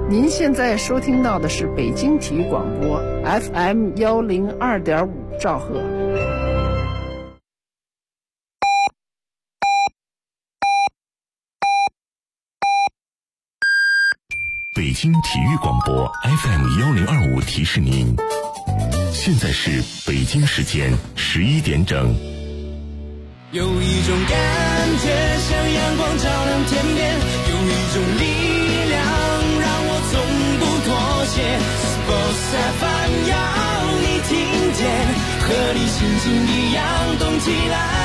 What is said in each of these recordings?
您现在收听到的是北京体育广播 FM 102.5兆赫。 北京体育广播 FM 1025提示您，现在是北京时间11点整。 有一种感觉像阳光照亮天边，有一种力量让我从不妥协。Sports FM 要你听见，和你心情一样动起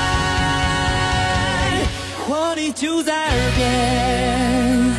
来，活力就在耳边。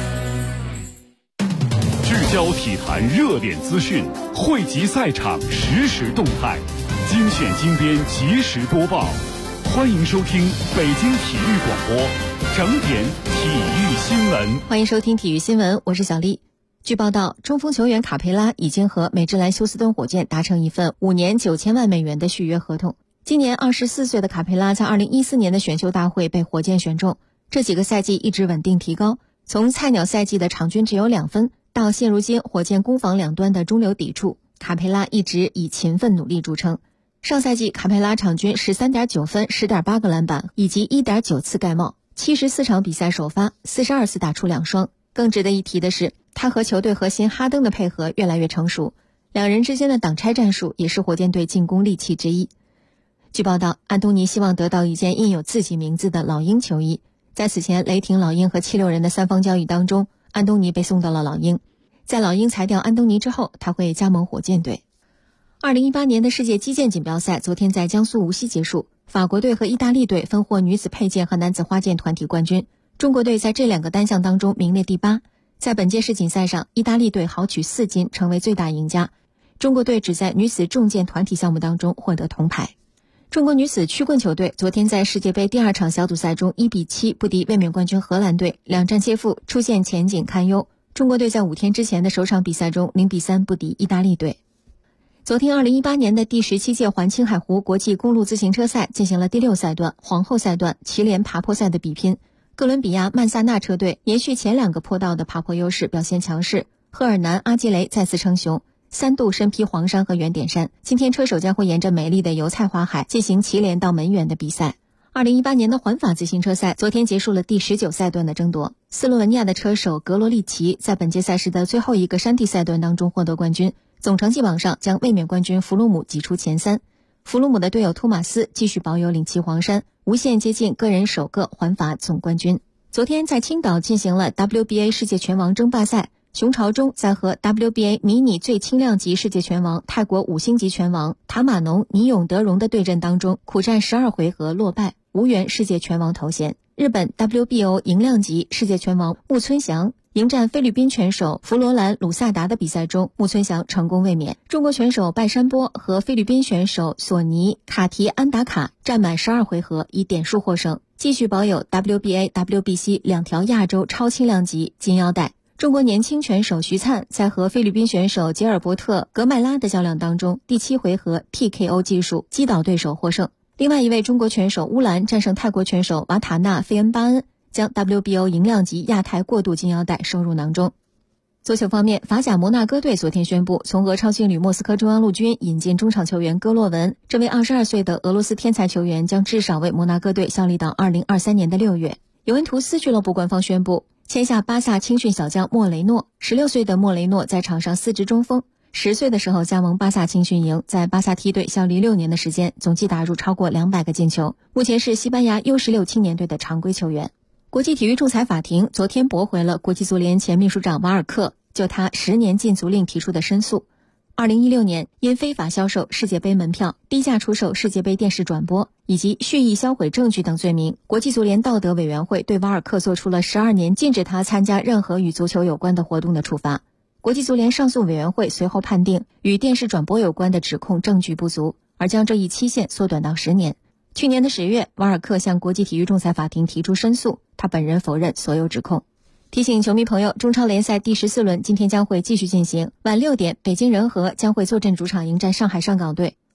聚焦体坛热点资讯，汇集赛场实时动态，精选精编及时播报。欢迎收听北京体育广播整点体育新闻。 欢迎收听体育新闻，我是小丽。据报道，中锋球员卡佩拉已经和美职篮休斯敦火箭达成一份5年9000万美元的续约合同。今年24岁的卡佩拉在2014年的选秀大会被火箭选中，这几个赛季一直稳定提高，从菜鸟赛季的场均只有2分，到现如今火箭攻防两端的中流砥柱，卡佩拉一直以勤奋努力著称。上赛季卡佩拉场均 13.9 分 10.8 个篮板以及 1.9 次盖帽，74场比赛首发，42次打出2双。更值得一提的是，他和球队核心哈登的配合越来越成熟，两人之间的挡拆战术也是火箭队进攻利器之一。据报道，安东尼希望得到一件印有自己名字的老鹰球衣，在此前雷霆、老鹰和76人的3方交易当中，安东尼被送到了老鹰。在老鹰裁掉安东尼之后，他会加盟火箭队。2018年的世界击剑锦标赛昨天在江苏无锡结束，法国队和意大利队分获女子佩剑和男子花剑团体冠军，中国队在这2个单项当中名列第8。在本届世锦赛上，意大利队豪取4金，成为最大赢家。中国队只在女子重剑团体项目当中获得铜牌。中国女子曲棍球队昨天在世界杯第2场小组赛中1比7不敌卫冕冠军荷兰队，两战皆负，出现前景堪忧。中国队在5天之前的首场比赛中0比3不敌意大利队。昨天2018年的第17届环青海湖国际公路自行车赛进行了第6赛段皇后赛段祁连爬坡赛的比拼。哥伦比亚曼萨纳车队延续前2个坡道的爬坡优势，表现强势，赫尔南阿基雷再次称雄，3度身披黄山和圆点山。今天车手将会沿着美丽的油菜花海进行祁连到门源的比赛。2018年的环法自行车赛昨天结束了第19赛段的争夺，斯洛文尼亚的车手格罗利奇在本届赛事的最后一个山地赛段当中获得冠军，总成绩榜上将卫冕冠军弗鲁姆挤出前3。弗鲁姆的队友托马斯继续保有领骑黄山，无限接近个人首个环法总冠军。昨天在青岛进行了 WBA 世界拳王争霸赛，熊朝忠在和 WBA 迷你最轻量级世界拳王泰国5星级拳王塔马农尼永德荣的对阵当中苦战12回合落败，无缘世界拳王头衔。日本 WBO 银量级世界拳王木村翔迎战菲律宾拳手弗罗兰·鲁萨达的比赛中，木村翔成功卫冕。中国拳手拜山波和菲律宾选手索尼·卡提安达卡战满12回合，以点数获胜，继续保有 WBA、WBC 2条亚洲超轻量级金腰带。中国年轻拳手徐灿在和菲律宾选手杰尔伯特·格麦拉的较量当中，第7回合 TKO 技术击倒对手获胜。另外一位中国拳手乌兰战胜泰国拳手瓦塔纳·费恩巴恩，将 WBO 银量级亚太过渡金腰带收入囊中。足球方面，法甲摩纳哥队昨天宣布从俄超劲旅莫斯科中央陆军引进中场球员戈洛文，这位22岁的俄罗斯天才球员将至少为摩纳哥队效力到2023年的6月。尤文图斯俱乐部官方宣布签下巴萨青训小将莫雷诺。16岁的莫雷诺在场上司职中锋，10岁的时候加盟巴萨青训营，在巴萨梯队效力6年的时间，总计打入超过200个进球，目前是西班牙 U16 青年队的常规球员。国际体育仲裁法庭昨天驳回了国际足联前秘书长瓦尔克就他10年禁足令提出的申诉。2016年因非法销售世界杯门票、低价出售世界杯电视转播以及蓄意销毁证据等罪名，国际足联道德委员会对瓦尔克做出了12年禁止他参加任何与足球有关的活动的处罚。国际足联上诉委员会随后判定与电视转播有关的指控证据不足，而将这一期限缩短到10年。去年的10月，瓦尔克向国际体育仲裁法庭提出申诉，他本人否认所有指控。提醒球迷朋友，中超联赛第14轮今天将会继续进行，晚6点，北京人和将会坐镇主场迎战上海上港队。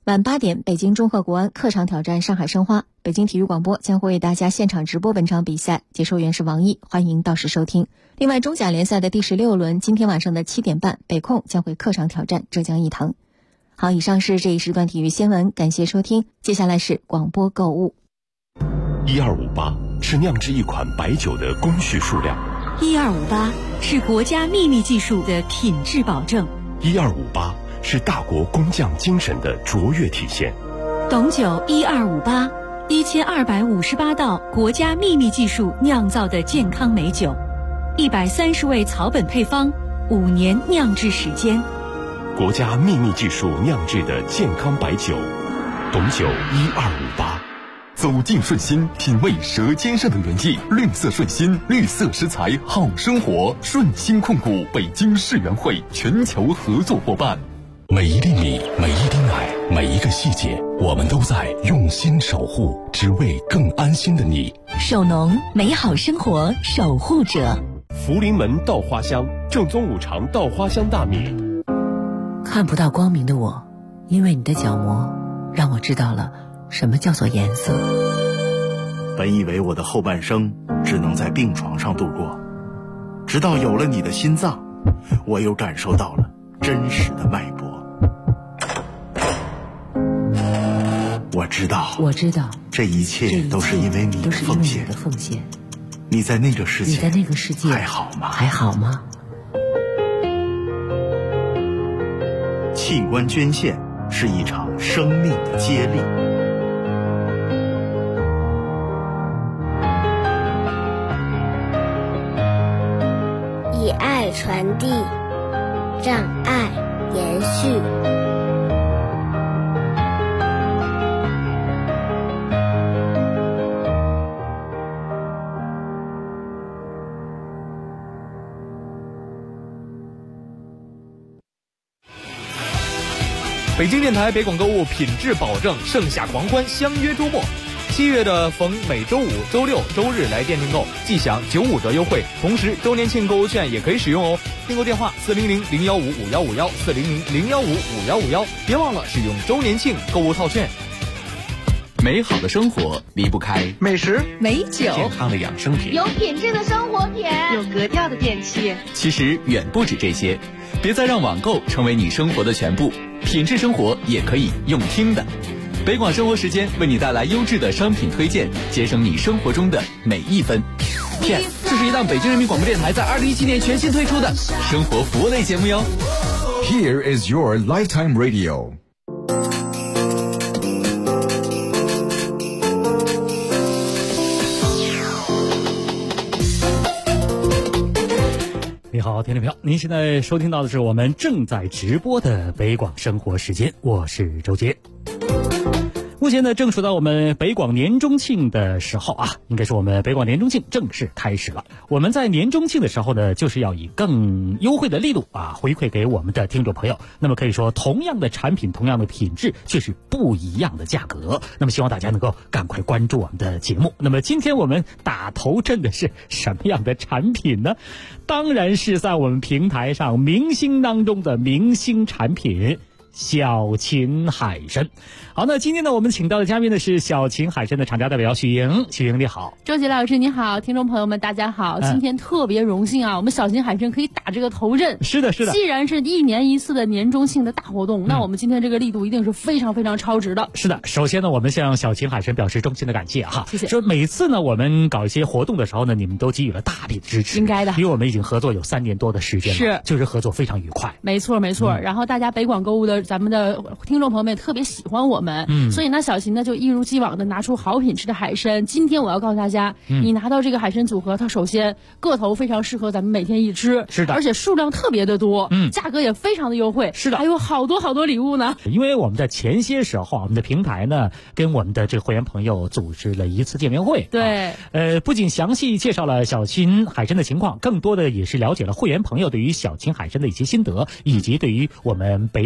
晚8点，北京中赫国安客场挑战上海申花。北京体育广播将会为大家现场直播本场比赛，解说员是王毅，欢迎到时收听。另外，中甲联赛的第16轮，今天晚上的7点半，北控将会客场挑战浙江毅腾。好，以上是这一时段体育新闻，感谢收听。接下来是广播购物。 1258是酿制一款白酒的工序数量 ，1258是国家秘密技术的品质保证 ，1258是大国工匠精神的卓越体现。 董酒1258，1258道国家秘密技术酿造的健康美酒，130味草本配方，5年酿制时间。 国家秘密技术酿制的健康白酒，董酒1258。 走进顺心，品味舌尖上的原意。绿色顺心，绿色食材好生活。顺心控股北京世园会全球合作伙伴。 每一粒米，每一滴奶，每一个细节，我们都在用心守护，只为更安心的你。 守农，美好生活守护者。 福临门稻花香，正宗五常稻花香大米。 看不到光明的我，因为你的角膜，让我知道了什么叫做颜色。 本以为我的后半生只能在病床上度过，直到有了你的心脏，我又感受到了真实的脉搏。我知道，这一切都是因为你的奉献。你在那个世界还好吗？器官捐献是一场生命的接力。 以爱传递，让爱延续。 北京电台北广购物品质保证，盛夏狂欢相约周末。7月的逢每周五、周六、周日来店订购，即享95折优惠，同时周年庆购物券也可以使用哦。订购电话400-015-5151，400-015-5151，别忘了使用周年庆购物套券。 美好的生活离不开美食、 美酒、 健康的养生品， 有品质的生活品， 有格调的电器。 其实远不止这些，别再让网购成为你生活的全部，品质生活也可以用听的。北广生活时间为你带来优质的商品推荐，节省你生活中的每一分。 这是一档北京人民广播电台在2017年全新推出的生活服务类节目哟。 Here is your lifetime radio。 你好，听众朋友，您现在收听到的是我们正在直播的北广生活时间，我是周杰。目前呢，正处到我们北广年中庆的时候啊，应该是我们北广年中庆正式开始了。我们在年中庆的时候呢，就是要以更优惠的力度啊，回馈给我们的听众朋友。那么可以说，同样的产品，同样的品质，却是不一样的价格。那么希望大家能够赶快关注我们的节目。那么今天我们打头阵的是什么样的产品呢？当然是在我们平台上明星当中的明星产品。小秦海参。好，那今天呢，我们请到的嘉宾呢是小秦海参的厂家代表许莹。许莹你好。 周杰老师你好，听众朋友们大家好，今天特别荣幸啊，我们小秦海参可以打这个头阵。 是的，是的。 既然是1年1次的年中庆的大活动，那我们今天这个力度一定是非常非常超值的。 是的，首先呢，我们向小秦海参表示衷心的感谢哈。 谢谢。 说每次呢，我们搞一些活动的时候呢，你们都给予了大力的支持。 应该的。 因为我们已经合作有3年多的时间了， 是， 就是合作非常愉快。 没错没错。然后大家北广购物的咱们的听众朋友们也特别喜欢我们，所以呢，小秦呢就一如既往的拿出好品质的海参。今天我要告诉大家，你拿到这个海参组合，它首先个头非常适合咱们每天一吃， 是的， 而且数量特别的多，价格也非常的优惠， 是的， 还有好多好多礼物呢。 因为我们在前些时候，我们的平台呢跟我们的这个会员朋友组织了一次见面会， 对， 不仅详细介绍了小秦海参的情况，更多的也是了解了会员朋友对于小秦海参的一些心得，以及对于我们北广的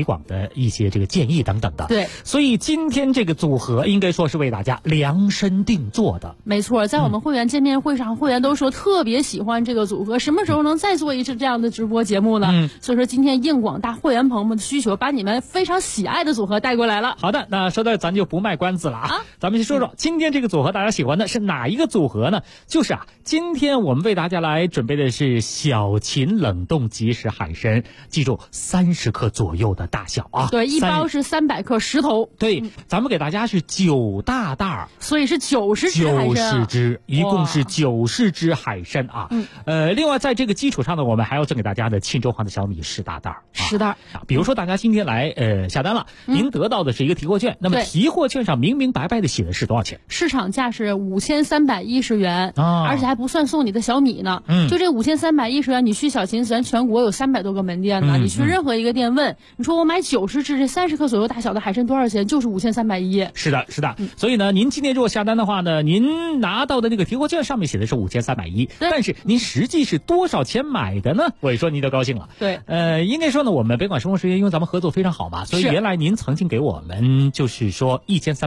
的一些这个建议等等的。 对， 所以今天这个组合应该说是为大家量身定做的。 没错，在我们会员见面会上，会员都说特别喜欢这个组合，什么时候能再做一次这样的直播节目呢？所以说今天应广大会员朋友们的需求，把你们非常喜爱的组合带过来了。 好的，那说到咱就不卖关子了啊，咱们先说说今天这个组合大家喜欢的是哪一个组合呢？就是今天我们为大家来准备的是小秦冷冻即食海参，记住30克左右的大小啊。 对，一包是300克10头。 对，咱们给大家是9大袋， 所以是90只海参。90 只，一共是90只海参啊。另外在这个基础上呢，我们还要赠给大家的沁州黄的小米10大袋。 10袋。 比如说大家今天来下单了，您得到的是一个提货券，那么提货券上明明白白的写的是多少钱？ 市场价是5310元，而且还不算送你的小米呢。就这5310元，你去小秦咱全国有300多个门店呢，你去任何一个店问，你说我买90只这30克左右大小的海参多少钱？就是5310。 是的，是的。所以呢，您今天如果下单的话呢，您拿到的那个提货券上面写的是5310，但是您实际是多少钱买的呢？我一说您就高兴了。 对， 应该说呢，我们北广生活时间因为咱们合作非常好嘛，所以原来您曾经给我们就是说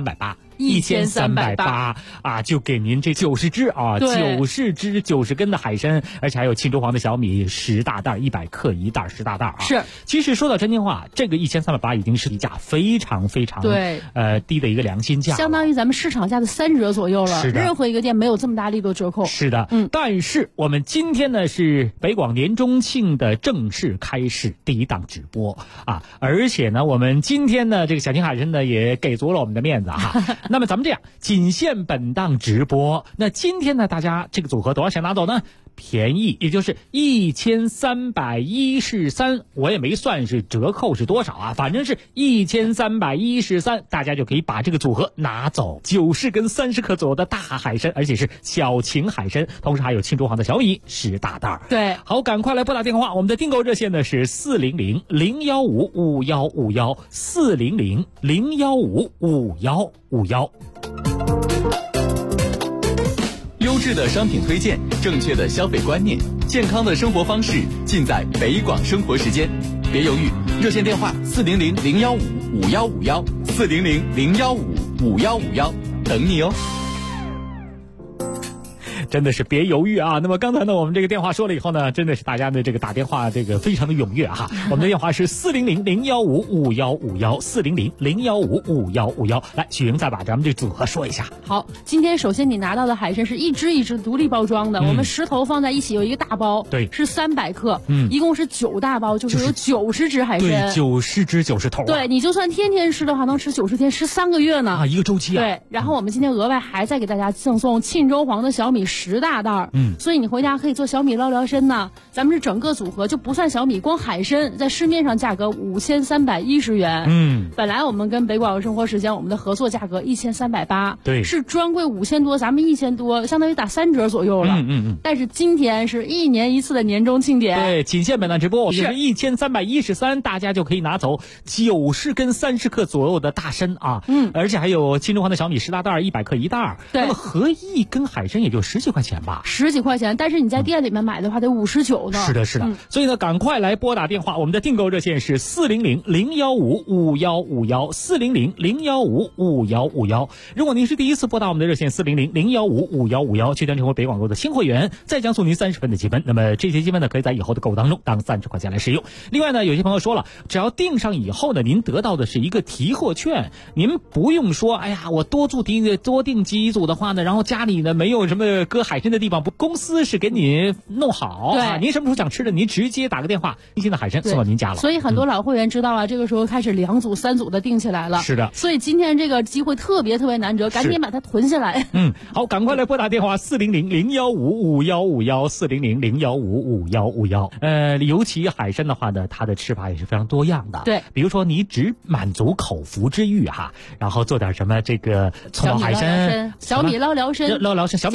1380啊，就给您这90只啊，90只90根的海参，而且还有沁州黄的小米10大袋，100克一袋10大袋啊。 是， 其实说到真心话，这个1380已经是一价非常非常低的一个良心价， 相当于咱们市场价的3折左右了。 是的， 任何一个店没有这么大力度折扣。 是的，但是我们今天呢是北广年中庆的正式开始第一档直播啊，而且呢我们今天呢这个小秦海参呢也给足了我们的面子哈。那么咱们这样，仅限本档直播。那今天呢，大家这个组合多少钱拿走呢？便宜，也就是1313，我也没算是折扣是多少啊，反正是1313，大家就可以把这个组合拿走。90根30克左右的大海参，而且是小秦海参，同时还有沁州黄的小米10大袋。 对， 好，赶快来拨打电话，我们的订购热线呢是400-015-5151，400-015-5151。 优质的商品推荐，正确的消费观念，健康的生活方式，尽在北广生活时间。别犹豫，热线电话400-015-5151，400-015-5151，等你哦。 真的是别犹豫啊！那么刚才呢，我们这个电话说了以后呢，真的是大家的这个打电话这个非常的踊跃哈。我们的电话是400-015-5151，400-015-5151。来，许莹再把咱们这组合说一下。 好，今天首先你拿到的海参是一只一只独立包装的，我们10头放在一起有一个大包， 对， 是300克，一共是9大包，就是有90只海参， 对，90只90头。 对，你就算天天吃的话，能吃90天，吃3个月呢啊，一个周期啊。 对，然后我们今天额外还再给大家赠送沁州黄的小米10大袋，所以你回家可以做小米捞聊参呢。咱们是整个组合就不算小米，光海参在市面上价格5310元，本来我们跟北广生活时间我们的合作价格1380， 对， 是专柜5000多，咱们1000多，相当于打3折左右了。但是今天是1年1次的年终庆典， 对，仅限本档直播，是1313，大家就可以拿走90根30克左右的大参啊，而且还有沁州黄的小米10大袋，100克一袋， 对， 那么合一根海参也就10几块钱吧 ，10几块钱，但是你在店里面买的话得59呢。 是的，是的，所以呢，赶快来拨打电话，我们的订购热线是400-015-5151，400-015-5151。如果您是第一次拨打我们的热线400-015-5151，确定成为北广购的新会员，再将送您30分的积分。那么这些积分呢，可以在以后的购物当中当30块钱来使用。另外呢，有些朋友说了，只要订上以后呢，您得到的是一个提货券，您不用说，哎呀，我多订几组的话呢，然后家里呢没有什么搁海参的地方，公司是给你弄好， 对， 您什么时候想吃的，您直接打个电话，新鲜的海参送到您家了。 所以很多老会员知道了，这个时候开始2组3组的订起来了。 是的， 所以今天这个机会特别难得，赶紧把它囤下来。 好，赶快来拨打电话400-015-5151，400-015-5151。尤其海参的话呢，它的吃法也是非常多样的。 对， 比如说你只满足口腹之欲哈，然后做点什么这个葱爆海参、 小米捞聊参、 小米捞参、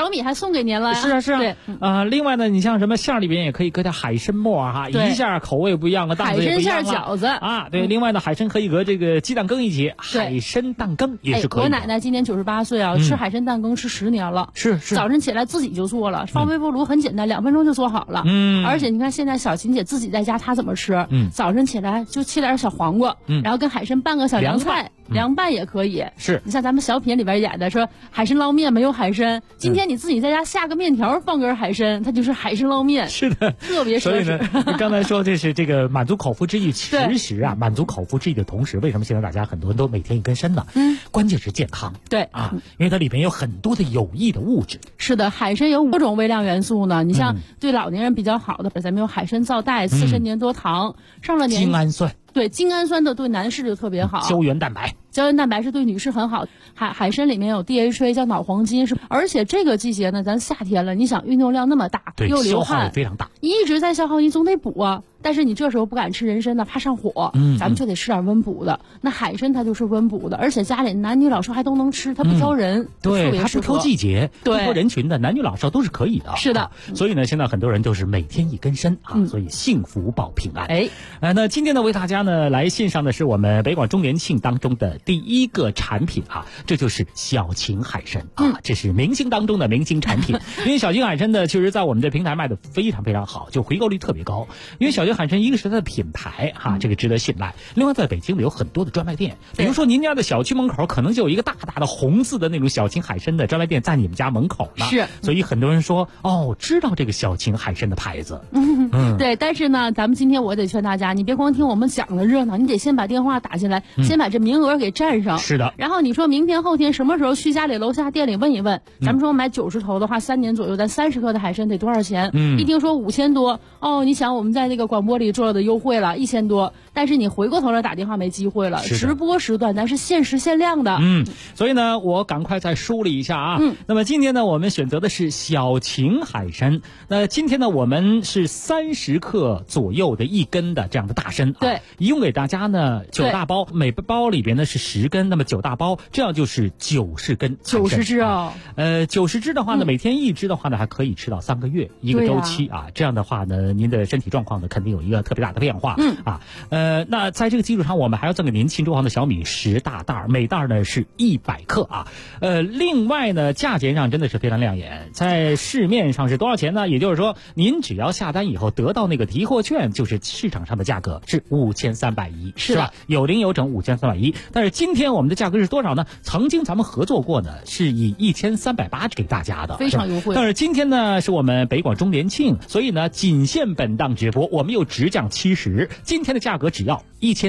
小米还送给您了呀。 是啊是啊。 对另外呢，你像什么馅儿里边也可以搁点海参末哈，一下口味不一样了，档次也不一样了。 海参馅饺子啊，对。另外呢，海参可以搁这个鸡蛋羹一起，海参蛋羹也是可以的。 我奶奶今年98岁啊，吃海参蛋羹吃10年了。 是。 早晨起来自己就做了，放微波炉很简单，2分钟就做好了。而且你看现在小琴姐自己在家，她怎么吃？早晨起来就切点小黄瓜，然后跟海参拌个小凉菜。凉拌也可以， 是你像咱们小品里边演的说海参捞面没有海参，今天你自己在家下个面条放根海参，它就是海参捞面。 是的， 特别奢侈。 所以呢，你刚才说这是这个满足口腹之欲，其实啊，满足口腹之欲的同时，为什么现在大家很多人都每天一根参呢？关键是健康。 对啊，因为它里边有很多的有益的物质。 是的，海参有5种微量元素呢。你像对老年人比较好的，咱们有海参皂苷、刺参粘多糖，上了年精氨酸。 对，精氨酸的对男士就特别好。 胶原蛋白是对女士很好。海参里面有 DHA 叫脑黄金，而且这个季节呢，咱夏天了，你想运动量那么大，又流汗， 消耗也非常大， 一直在消耗，你总得补啊。但是你这时候不敢吃人参呢，怕上火，咱们就得吃点温补的。那海参它就是温补的，而且家里男女老少还都能吃，它不挑人， 对，它不挑季节，不挑人群的，男女老少都是可以的。 是的， 所以呢，现在很多人都是每天一根参啊，所以幸福保平安。那今天呢，为大家呢来献上的是我们北广周年庆当中的第一个产品啊，这就是小秦海参啊，这是明星当中的明星产品。因为小秦海参呢，确实在我们的平台卖的非常非常好，就回购率特别高。因为小秦海参一个是它的品牌哈，这个值得信赖。另外，在北京呢有很多的专卖店，比如说您家的小区门口可能就有一个大大的红字的那种小秦海参的专卖店在你们家门口呢。 是， 所以很多人说知道这个小秦海参的牌子。 对，但是呢，咱们今天我得劝大家，你别光听我们讲的热闹，你得先把电话打进来，先把这名额给占上。 是的。 然后你说明天后天什么时候去家里楼下店里问一问，咱们说买90头的话，3年左右，咱30克的海参得多少钱？一听说5000多，你想我们在那个广播里做的优惠了1000多，但是你回过头来打电话没机会了。直播时段咱是限时限量的。 所以呢，我赶快再梳理一下啊。那么今天呢，我们选择的是小秦海参。那今天呢，我们是30克左右的1根的这样的大参。 对， 一共给大家呢9大包，每包里边呢是10根，那么9大包，这样就是90根。 90只啊 ？90只的话呢，每天1只的话呢，还可以吃到3个月一个周期啊。这样的话呢，您的身体状况呢肯定有一个特别大的变化。那在这个基础上，我们还要赠给您秦州行的小米10大袋，每袋呢是100克啊。另外呢，价钱上真的是非常亮眼，在市面上是多少钱呢？也就是说，您只要下单以后得到那个提货券，就是市场上的价格是5310，是吧？有零有整5310。但是今天我们的价格是多少呢？曾经咱们合作过呢，是以1380给大家的， 非常优惠。 但是今天呢，是我们北广周年庆，所以呢，仅限本档直播，我们又直降70，今天的价格只要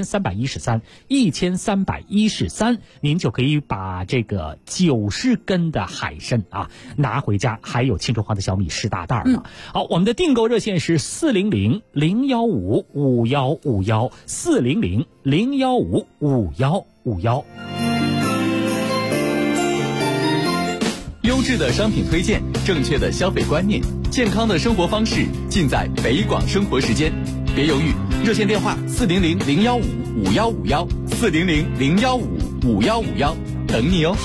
1313，您就可以把这个90根的海参啊拿回家，还有秦州行的小米10大袋呢。好，我们的订购热线是400-015-5151，400-015-5151。 优质的商品推荐，正确的消费观念，健康的生活方式，尽在北广生活时间。别犹豫，热线电话400-015-5151，400-015-5151，等你哦。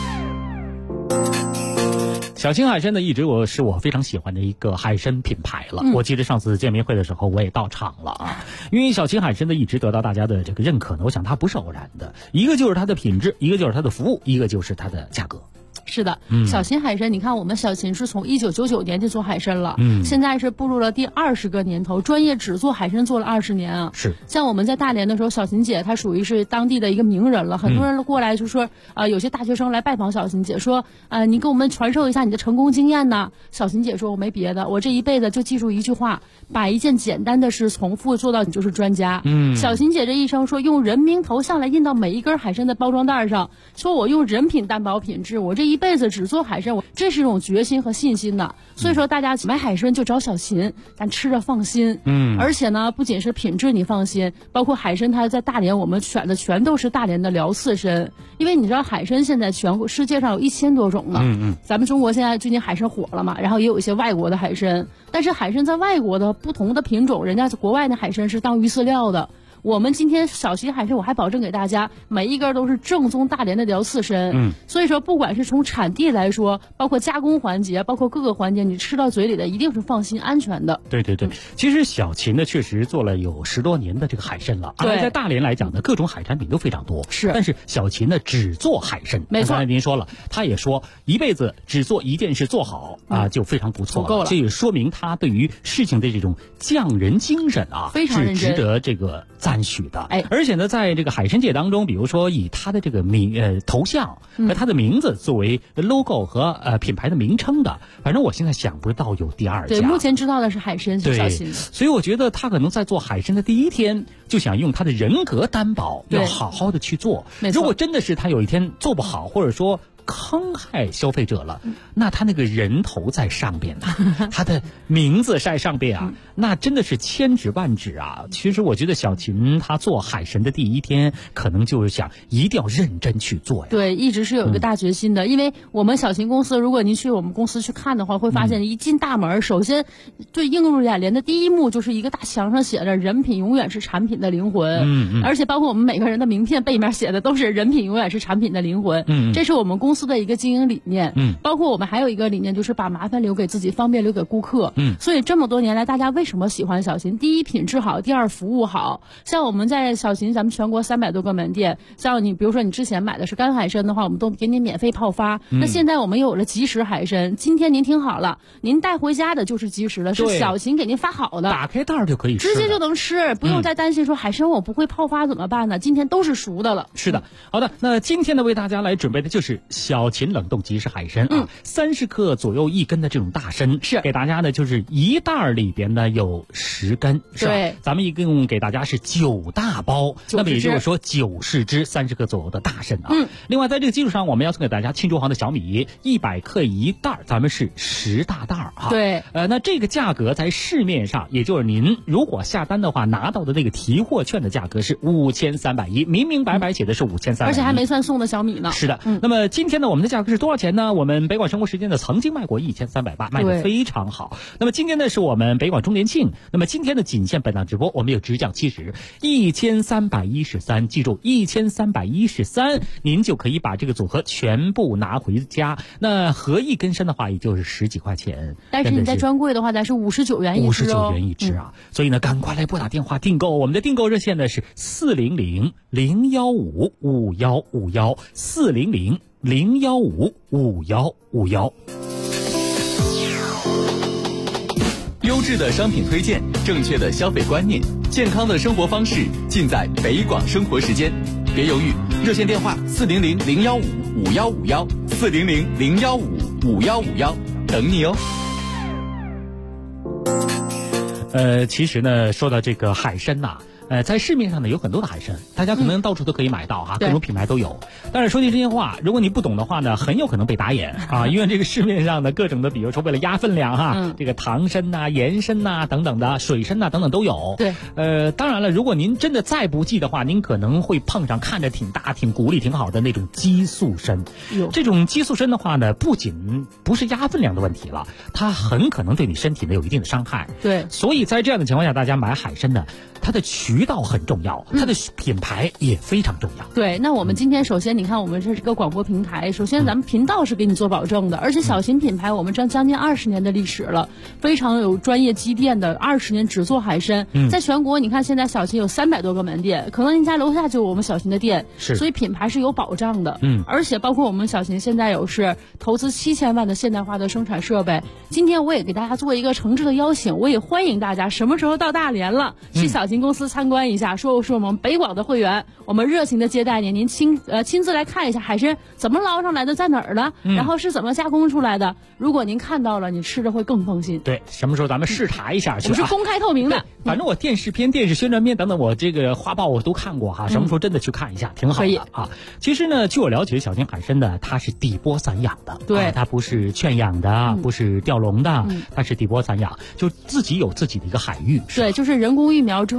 小秦海参呢，一直是我非常喜欢的一个海参品牌了。我记得上次见面会的时候，我也到场了啊。因为小秦海参呢，一直得到大家的这个认可呢，我想它不是偶然的，一个就是它的品质，一个就是它的服务，一个就是它的价格。 是的，小秦海参，你看我们小秦是从1999年就做海参了，现在是步入了第20个年头，专业只做海参做了20年啊。 是， 像我们在大连的时候，小秦姐她属于是当地的一个名人了，很多人过来就说，有些大学生来拜访小秦姐，说，你给我们传授一下你的成功经验呢。小秦姐说，我没别的，我这一辈子就记住一句话，把一件简单的事重复做到你就是专家。小秦姐这一生说，用人名头像来印到每一根海参的包装袋上，说我用人品担保品质，我这一辈子只做海参，这是一种决心和信心的。所以说大家买海参就找小秦，咱吃着放心。而且呢，不仅是品质你放心，包括海参它在大连我们选的全都是大连的辽刺参，因为你知道海参现在全国世界上有1000多种呢。咱们中国现在最近海参火了嘛，然后也有一些外国的海参，但是海参在外国的不同的品种，人家国外的海参是当鱼饲料的。 我们今天小秦海参，我还保证给大家每一根都是正宗大连的辽刺参。所以说不管是从产地来说，包括加工环节，包括各个环节，你吃到嘴里的一定是放心安全的。 对对对，其实小秦呢确实做了有10多年的这个海参了，而在大连来讲呢，各种海产品都非常多。 是， 但是小秦呢只做海参。 没错， 刚才您说了，他也说一辈子只做一件事做好就非常不错了， 够了。 这也说明他对于事情的这种匠人精神非常认真， 是值得这个赞许的。 哎， 而且呢，在这个海参界当中，比如说以他的这个头像和他的名字作为 logo 和品牌的名称的，反正我现在想不到有第二家。 对，目前知道的是海参是小秦的。 所以我觉得他可能在做海参的第一天就想用他的人格担保，要好好的去做。如果真的是他有一天做不好，或者说坑害消费者了，那他那个人头在上边呢，他的名字在上边啊，那真的是千指万指啊。其实我觉得小秦他做海参的第一天，可能就是想一定要认真去做呀。 对，一直是有一个大决心的。因为我们小秦公司，如果您去我们公司去看的话，会发现一进大门，首先最映入眼帘的第一幕就是一个大墙上写着"人品永远是产品的灵魂"，而且包括我们每个人的名片背面写的都是"人品永远是产品的灵魂"。这是我们公司的一个经营理念。包括我们还有一个理念，就是把麻烦留给自己，方便留给顾客。所以这么多年来，大家为什么喜欢小秦？第一，品质好；第二，服务好。像我们在小秦，咱们全国300多个门店，像你比如说你之前买的是干海参的话，我们都给你免费泡发。那现在我们有了即食海参，今天您听好了，您带回家的就是即食的，是小秦给您发好的， 打开袋就可以吃， 直接就能吃，不用再担心说海参我不会泡发怎么办呢？今天都是熟的了。 是的，好的，那今天呢为大家来准备的就是小秦冷冻即食海参30克左右1根的这种大参，是给大家呢就是一袋里边呢有10根，是吧？ 对， 咱们一共给大家是9大包，那么也就是说90只30克左右的大参啊。另外在这个基础上，我们要送给大家青州黄的小米100克1袋，咱们是10大袋啊。 对， 那这个价格在市面上，也就是您如果下单的话拿到的那个提货券的价格是5310，明明白白写的是5310， 而且还没算送的小米呢。 是的，那么今天呢，我们的价格是多少钱呢？我们北广生活时间呢曾经卖过1380，卖得非常好。那么今天呢是我们北广周年庆，那么今天的仅限本档直播，我们有直降70 1313，记住1313，您就可以把这个组合全部拿回家。那合一根参的话，也就是10几块钱。 但是你在专柜的话，咱是59元一只哦。 59元一只啊！所以呢，赶快来拨打电话订购，我们的订购热线呢是400-015-5151，400-015-5151。 优质的商品推荐，正确的消费观念，健康的生活方式，尽在北广生活时间。别犹豫，热线电话400-015-5151，400-015-5151，等你哦。 其实呢，说到这个海参呐，在市面上呢有很多的海参，大家可能到处都可以买到哈，各种品牌都有。但是说句真心话，如果你不懂的话呢，很有可能被打眼啊，因为这个市面上的各种的，比如说为了压分量哈，这个糖参呐、盐参呐等等的，水参呐等等都有。 对， 当然了，如果您真的再不济的话，您可能会碰上看着挺大、挺鼓励、挺好的那种激素参。这种激素参的话呢，不仅不是压分量的问题了，它很可能对你身体呢有一定的伤害。 对， 所以在这样的情况下，大家买海参呢，它的渠道很重要，它的品牌也非常重要。 对，那我们今天首先你看，我们这是个广播平台，首先咱们频道是给你做保证的，而且小秦品牌我们将近20年的历史了，非常有专业积淀的，20年只做海参。在全国你看现在小秦有300多个门店，可能您家楼下就有我们小秦的店，所以品牌是有保障的。而且包括我们小秦现在有是投资7000万的现代化的生产设备。今天我也给大家做一个诚挚的邀请，我也欢迎大家什么时候到大连了，去小秦公司参观一下，说是我们北广的会员，我们热情的接待您，您亲自来看一下海参怎么捞上来的，在哪儿了，然后是怎么加工出来的。如果您看到了，你吃着会更放心。 对，什么时候咱们视察一下去？ 我们是公开透明的。 反正我电视片、电视宣传片等等，我这个花报我都看过哈。什么时候真的去看一下，挺好的啊。其实呢，据我了解，小秦海参呢，它是底波散养的， 对， 它不是圈养的，不是钓笼的，它是底波散养，就自己有自己的一个海域。 对，就是人工育苗之后。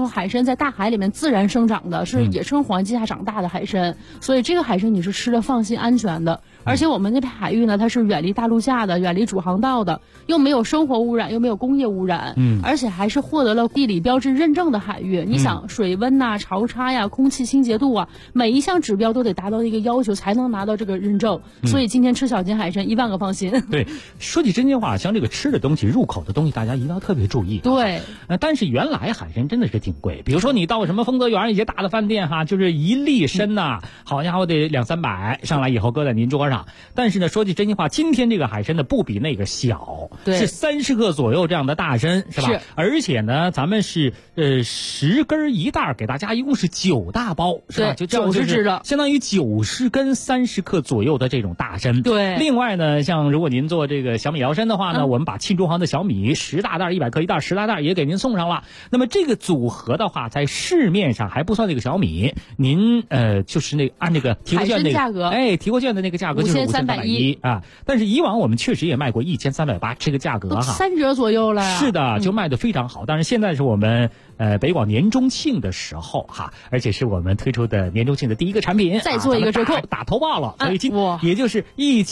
候海参在大海里面自然生长的，是野生环境下长大的海参，所以这个海参你是吃的放心安全的。而且我们那片海域呢，它是远离大陆架的，远离主航道的，又没有生活污染，又没有工业污染，而且还是获得了地理标志认证的海域。你想水温呐、潮差呀、空气清洁度啊，每一项指标都得达到一个要求才能拿到这个认证。所以今天吃小金海参10000个放心。 对，说起真心话，像这个吃的东西、入口的东西，大家一定要特别注意。 对， 但是原来海参真的是挺贵，比如说你到什么丰泽园一些大的饭店哈，就是一粒参呐，好家伙得200-300，上来以后搁在您桌上。但是呢，说句真心话，今天这个海参呢不比那个小，是30克左右这样的大参，是吧？是。而且呢，咱们是10根1袋，给大家一共是9大包，是吧？就 90只的， 相当于90根30克左右的这种大参。 对。 另外呢，像如果您做这个小米摇参的话呢，我们把沁竹行的小米10大袋100克1袋10大袋也给您送上了。那么这个组合的话，在市面上还不算这个小米，您就是那个按那个提货券那个价格， 提货券的那个价格就是5310啊。但是以往我们确实也卖过1380这个价格哈 ，3折左右了呀。 是的，就卖得非常好。但是现在是我们北广年中庆的时候哈，而且是我们推出的年中庆的第一个产品， 再做一个折扣， 打头报了，所以也就是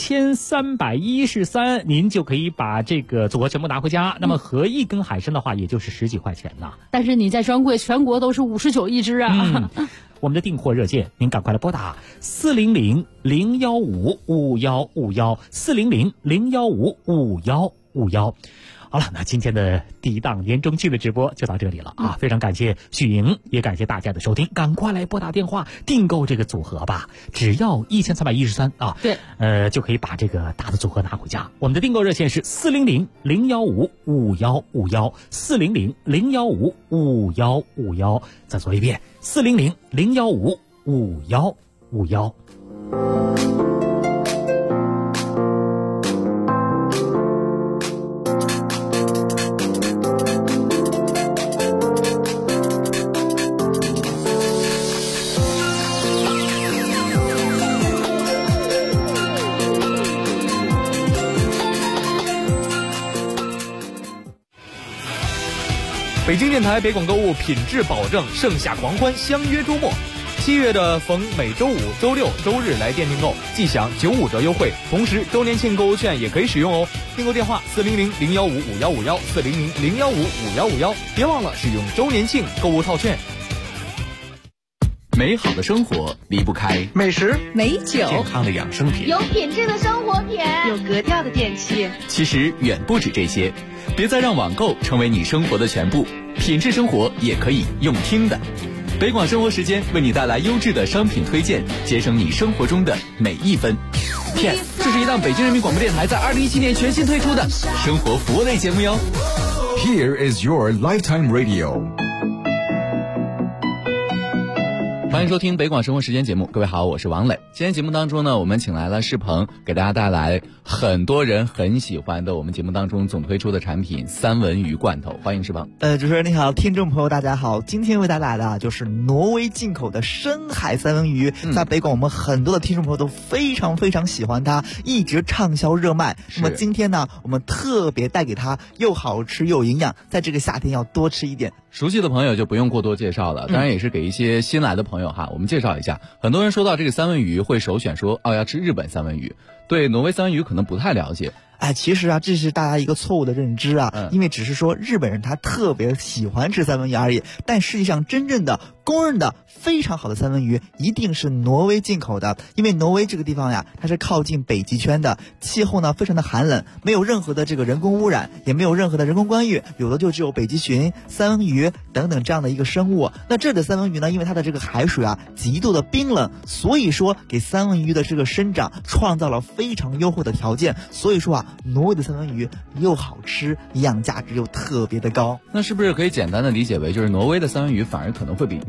1313，您就可以把这个组合全部拿回家。那么合一根海参的话，也就是10几块钱呢。 但是你在专柜全国都是59一只啊。 我们的订货热线，您赶快来拨打400-015-5151，400-015-5151。好了，那今天的第一档年中庆的直播就到这里了啊！非常感谢许莹，也感谢大家的收听，赶快来拨打电话订购这个组合吧，只要1313啊！ 对， 就可以把这个大的组合拿回家。我们的订购热线是400-015-5151，400-015-5151。再说一遍，400-015-5151。 北京电台北广购物品质保证，盛夏狂欢，相约周末。7月的逢每周五、周六、周日来电订购，即享95折优惠，同时周年庆购物券也可以使用哦。订购电话400-015-5151，400-015-5151，别忘了使用周年庆购物套券。 美好的生活离不开美食、 美酒、 健康的养生品， 有品质的生活品， 有格调的电器。 其实远不止这些，别再让网购成为你生活的全部，品质生活也可以用听的。北广生活时间为你带来优质的商品推荐，节省你生活中的每一分。Yes， 这是一档北京人民广播电台在2017年全新推出的生活服务类节目哟。 Here is your lifetime radio。 欢迎收听北广生活时间节目，各位好，我是王磊。今天节目当中呢，我们请来了世鹏，给大家带来很多人很喜欢的我们节目当中总推出的产品三文鱼罐头。欢迎世鹏。 主持人你好，听众朋友大家好，今天为大家带来的就是挪威进口的深海三文鱼，在北广我们很多的听众朋友都非常非常喜欢它，一直畅销热卖。那么今天呢，我们特别带给它又好吃又营养，在这个夏天要多吃一点。 熟悉的朋友就不用过多介绍了，当然也是给一些新来的朋友哈，我们介绍一下。很多人说到这个三文鱼会首选说要吃日本三文鱼，对挪威三文鱼可能不太了解。 其实啊，这是大家一个错误的认知啊，因为只是说日本人他特别喜欢吃三文鱼而已，但实际上真正的公认的非常好的三文鱼一定是挪威进口的，因为挪威这个地方呀，它是靠近北极圈的，气候呢非常的寒冷，没有任何的这个人工污染，也没有任何的人工干预，有的就只有北极熊、三文鱼等等这样的一个生物。那这里的三文鱼呢，因为它的这个海水啊极度的冰冷，所以说给三文鱼的这个生长创造了非常优厚的条件，所以说啊，挪威的三文鱼又好吃，营养价值又特别的高。 那是不是可以简单的理解为，就是挪威的三文鱼反而可能会比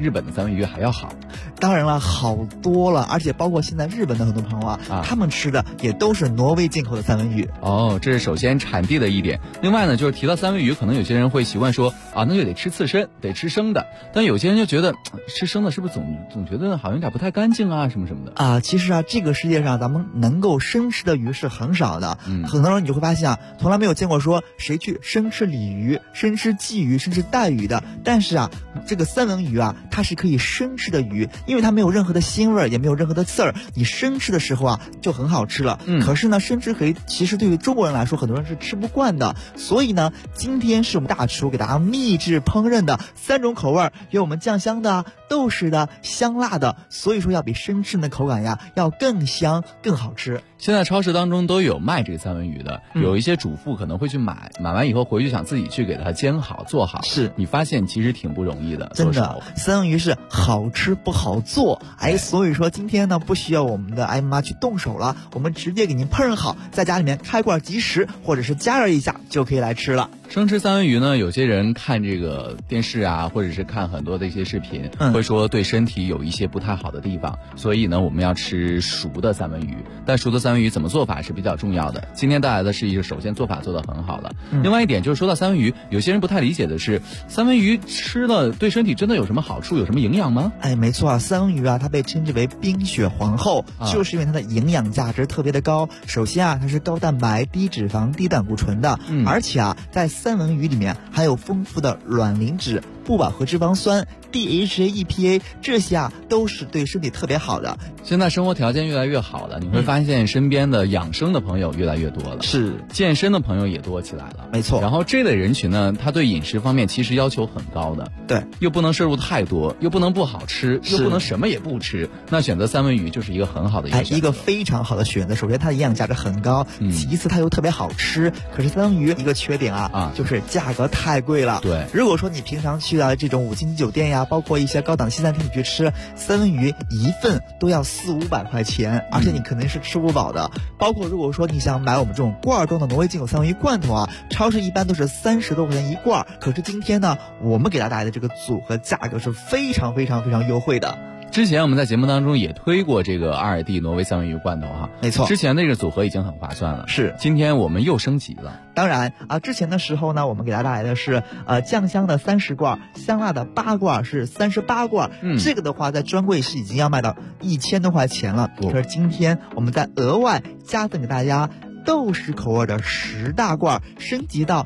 日本的三文鱼还要好？ 当然了，好多了，而且包括现在日本的很多朋友他们吃的也都是挪威进口的三文鱼。 哦，这是首先产地的一点。另外呢，就是提到三文鱼，可能有些人会习惯说那就得吃刺身，得吃生的。但有些人就觉得吃生的是不是总觉得好像有点不太干净啊，什么什么的其实这个世界上咱们能够生吃的鱼是很少的。很多人你就会发现从来没有见过说谁去生吃鲤鱼、生吃鲫鱼、生吃带鱼的。但是这个三文鱼它是可以生吃的鱼，因为它没有任何的腥味，也没有任何的刺儿，你生吃的时候就很好吃了。可是呢，生吃其实对于中国人来说，很多人是吃不惯的。所以呢，今天是我们大厨给大家秘制烹饪的3种口味，有我们酱香的、豆豉的、香辣的，所以说要比生吃的口感要更香更好吃。 现在超市当中都有卖这个三文鱼的，有一些主妇可能会去买完以后回去想自己去给它煎好做好。 是， 你发现其实挺不容易的， 真的。三文鱼是好吃不好做，所以说今天呢不需要我们的艾妈去动手了，我们直接给您烹饪好，在家里面开罐即食，或者是加热一下就可以来吃了。 生吃三文鱼呢，有些人看这个电视或者是看很多的一些视频，会说对身体有一些不太好的地方，所以呢我们要吃熟的三文鱼。但熟的三文鱼怎么做法是比较重要的。今天带来的是一个首先做法做得很好的。另外一点就是说到三文鱼，有些人不太理解的是，三文鱼吃了对身体真的有什么好处，有什么营养吗？ 没错三文鱼它被称之为冰雪皇后，就是因为它的营养价值特别的高。首先它是高蛋白、低脂肪、低胆固醇的，而且在三文鱼里面含有丰富的卵磷脂、不饱和脂肪酸、DHA、EPA， 这些都是对身体特别好的。 现在生活条件越来越好了，你会发现身边的养生的朋友越来越多了， 是健身的朋友也多起来了， 没错。 然后这类人群呢，他对饮食方面其实要求很高的， 对，又不能摄入太多，又不能不好吃，又不能什么也不吃，那选择三文鱼就是一个很好的一个非常好的选择。首先它的营养价值很高，其次它又特别好吃。可是三文鱼一个缺点就是价格太贵了。 对， 如果说你平常去这种5星级酒店呀，包括一些高档西餐厅去吃三文鱼，一份都要400-500块钱，而且你肯定是吃不饱的。包括如果说你想买我们这种罐装的挪威进口三文鱼罐头超市一般都是30多块钱一罐。可是今天呢，我们给大家带来的这个组合价格是非常非常非常优惠的。 之前我们在节目当中也推过这个2D挪威三文鱼罐头没错， 之前那个组合已经很划算了， 是。 今天我们又升级了。 当然之前的时候呢，我们给大家带来的是酱香的30罐，香辣的8罐，是38罐。这个的话在专柜是已经要卖到1000多块钱了。可是今天我们再额外加赠给大家豆豉口味的10大罐，升级到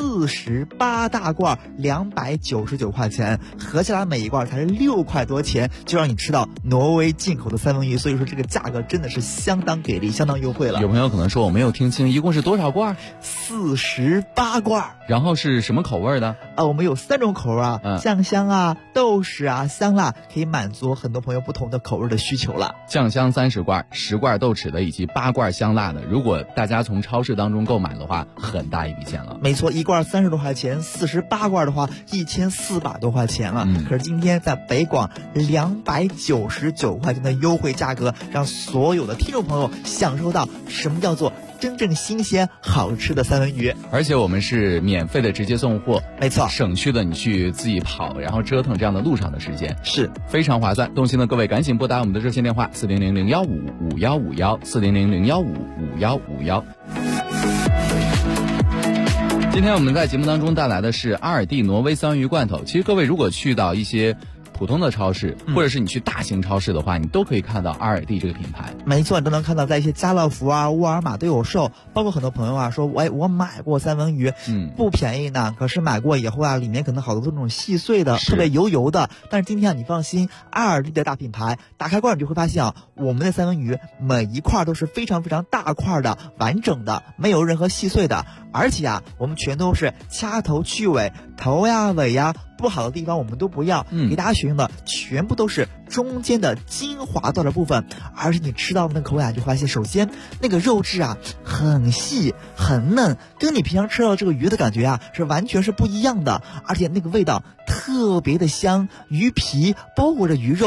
48大罐，299块钱，合起来每一罐才是6块多钱，就让你吃到挪威进口的三文鱼。所以说这个价格真的是相当给力，相当优惠了。 有朋友可能说我没有听清，一共是多少罐 ？48罐。 然后是什么口味的？ 我们有3种口味酱香豆豉香辣，可以满足很多朋友不同的口味的需求了。 酱香30罐，10罐豆豉的，以及8罐香辣的。如果大家从超市当中购买的话，很大一笔钱了。 没错，一罐30多块钱，48罐的话1400多块钱了。可是今天在北广299块钱的优惠价格，让所有的听众朋友享受到什么叫做真正新鲜好吃的三文鱼。 而且我们是免费的直接送货， 没错， 省去了你去自己跑然后折腾这样的路上的时间， 是非常划算。动心的各位赶紧拨打我们的热线电话400-015-5151，400-015-5151。今天我们在节目当中带来的是2D挪威三文鱼罐头。其实各位如果去到一些普通的超市，或者是你去大型超市的话，你都可以看到2D这个品牌。 没错，你都能看到在一些家乐福沃尔玛都有售。包括很多朋友说我买过三文鱼，不便宜呢，可是买过以后里面可能好多都是那种细碎的，特别油的。但是今天你放心，2D的大品牌，打开罐你就会发现我们的三文鱼每一块都是非常非常大块的，完整的，没有任何细碎的。而且我们全都是掐头去尾，头尾不好的地方我们都不要，给大家选用的全部都是中间的精华段的部分。而且你吃到那个口感就发现，首先那个肉质很细很嫩，跟你平常吃到这个鱼的感觉是完全是不一样的。而且那个味道特别的香，鱼皮包裹着鱼肉，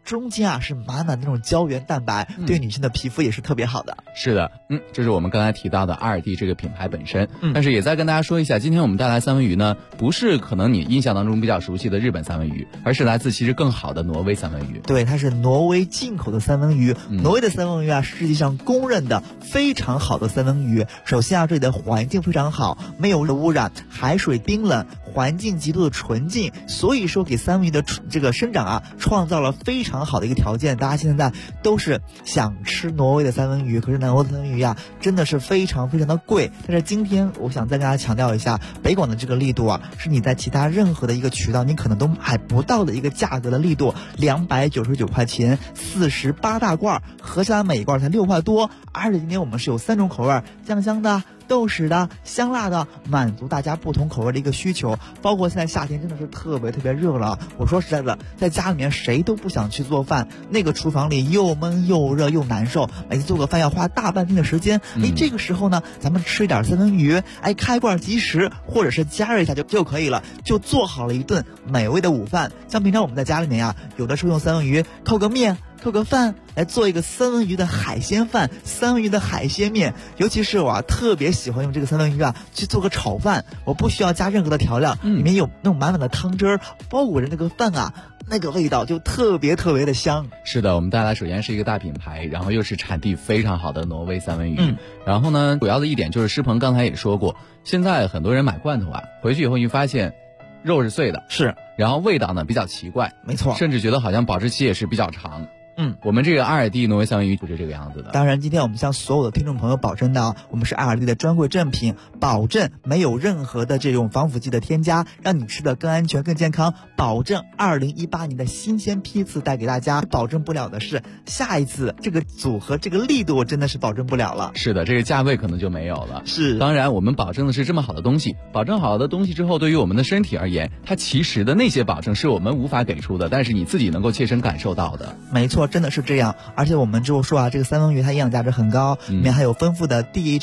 中间啊是满满的那种胶原蛋白，对女性的皮肤也是特别好的。 是的，这是我们刚才提到的阿尔蒂这个品牌本身。但是也再跟大家说一下，今天我们带来三文鱼呢，不是可能你印象当中比较熟悉的日本三文鱼，而是来自其实更好的挪威三文鱼。 对，它是挪威进口的三文鱼。挪威的三文鱼啊，是世界上公认的非常好的三文鱼。首先啊，这里的环境非常好，没有污染，海水冰冷，环境极度的纯净，所以说给三文鱼的这个生长啊，创造了非常好的一个条件。大家现在都是想吃挪威的三文鱼，可是挪威的三文鱼啊，真的是非常非常的贵。但是今天我想再跟大家强调一下，北广的这个力度啊，是你在其他任何的一个渠道你可能都买不到的一个价格的力度，299块钱，48大罐，合起来每一罐才6块多。而且今天我们是有3种口味，酱香的、豆豉的、香辣的，满足大家不同口味的一个需求。包括现在夏天真的是特别特别热了，我说实在的，在家里面谁都不想去做饭，那个厨房里又闷又热又难受，每次做个饭要花大半天的时间。这个时候呢，咱们吃一点三文鱼，开罐即食，或者是加热一下就可以了，就做好了一顿美味的午饭。像平常我们在家里面呀，有的时候用三文鱼扣个面、扣个饭，来做一个三文鱼的海鲜饭、三文鱼的海鲜面。尤其是我啊，特别喜欢用这个三文鱼啊去做个炒饭，我不需要加任何的调料，里面有那种满满的汤汁儿包裹着那个饭啊，那个味道就特别特别的香。 是的，我们带来首先是一个大品牌，然后又是产地非常好的挪威三文鱼。然后呢，主要的一点就是施鹏刚才也说过，现在很多人买罐头啊，回去以后你发现肉是碎的， 是， 然后味道呢比较奇怪， 没错， 甚至觉得好像保质期也是比较长。我们这个阿尔蒂挪威三文鱼就是这个样子的。 当然今天我们向所有的听众朋友保证的，我们是阿尔蒂的专柜正品，保证没有任何的这种防腐剂的添加，让你吃的更安全更健康，保证2018年的新鲜批次带给大家。保证不了的是下一次这个组合这个力度真的是保证不了了。 是的，这个价位可能就没有了。 是， 当然我们保证的是这么好的东西，保证好的东西之后，对于我们的身体而言，它其实的那些保证是我们无法给出的，但是你自己能够切身感受到的。 没错，真的是这样。而且我们之后说啊，这个三文鱼它营养价值很高，里面还有丰富的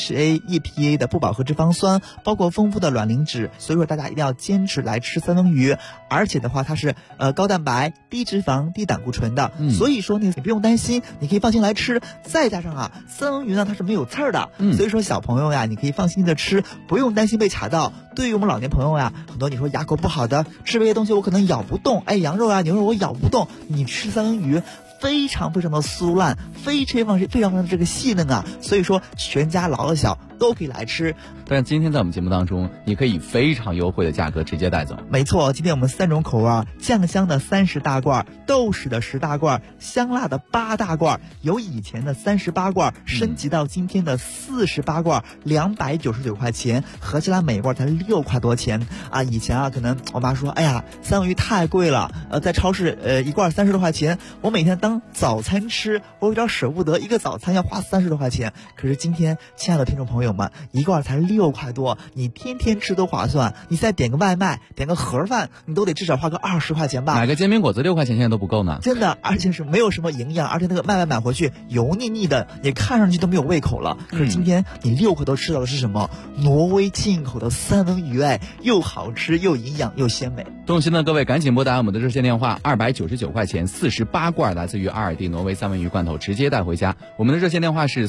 DHA、EPA 的不饱和脂肪酸，包括丰富的卵磷脂，所以说大家一定要坚持来吃三文鱼。而且的话，它是高蛋白、低脂肪、低胆固醇的，所以说你不用担心，你可以放心来吃。再加上啊，三文鱼呢它是没有刺儿的，所以说小朋友呀，你可以放心的吃，不用担心被卡到。对于我们老年朋友呀，很多你说牙口不好的，吃这些东西我可能咬不动，羊肉啊、牛肉我咬不动，你吃三文鱼非常非常的酥烂，非常非常的这个细嫩啊，所以说全家老的小都可以来吃。 但是今天在我们节目当中，你可以非常优惠的价格直接带走。 没错，今天我们3种口味，酱香的30大罐，豆豉的10大罐，香辣的8大罐，由以前的38罐升级到今天的48罐，299块钱，合起来每罐才6块多钱啊！以前啊，可能我妈说，哎呀，三文鱼太贵了，在超市一罐30多块钱，我每天当早餐吃，我有点舍不得，一个早餐要花30多块钱。可是今天，亲爱的听众朋友们，一罐才6块多，你天天吃都划算。你再点个外卖，点个盒饭，你都得至少花个20块钱吧。 买个煎饼果子6块钱现在都不够呢。 真的，而且是没有什么营养，而且那个外卖买回去油腻腻的，也看上去都没有胃口了。可是今天你6块多吃到的是什么？挪威进口的三文鱼，又好吃又营养又鲜美。 动心的各位赶紧拨打我们的热线电话，299块钱48罐，来自于阿尔蒂挪威三文鱼罐头，直接带回家。我们的热线电话是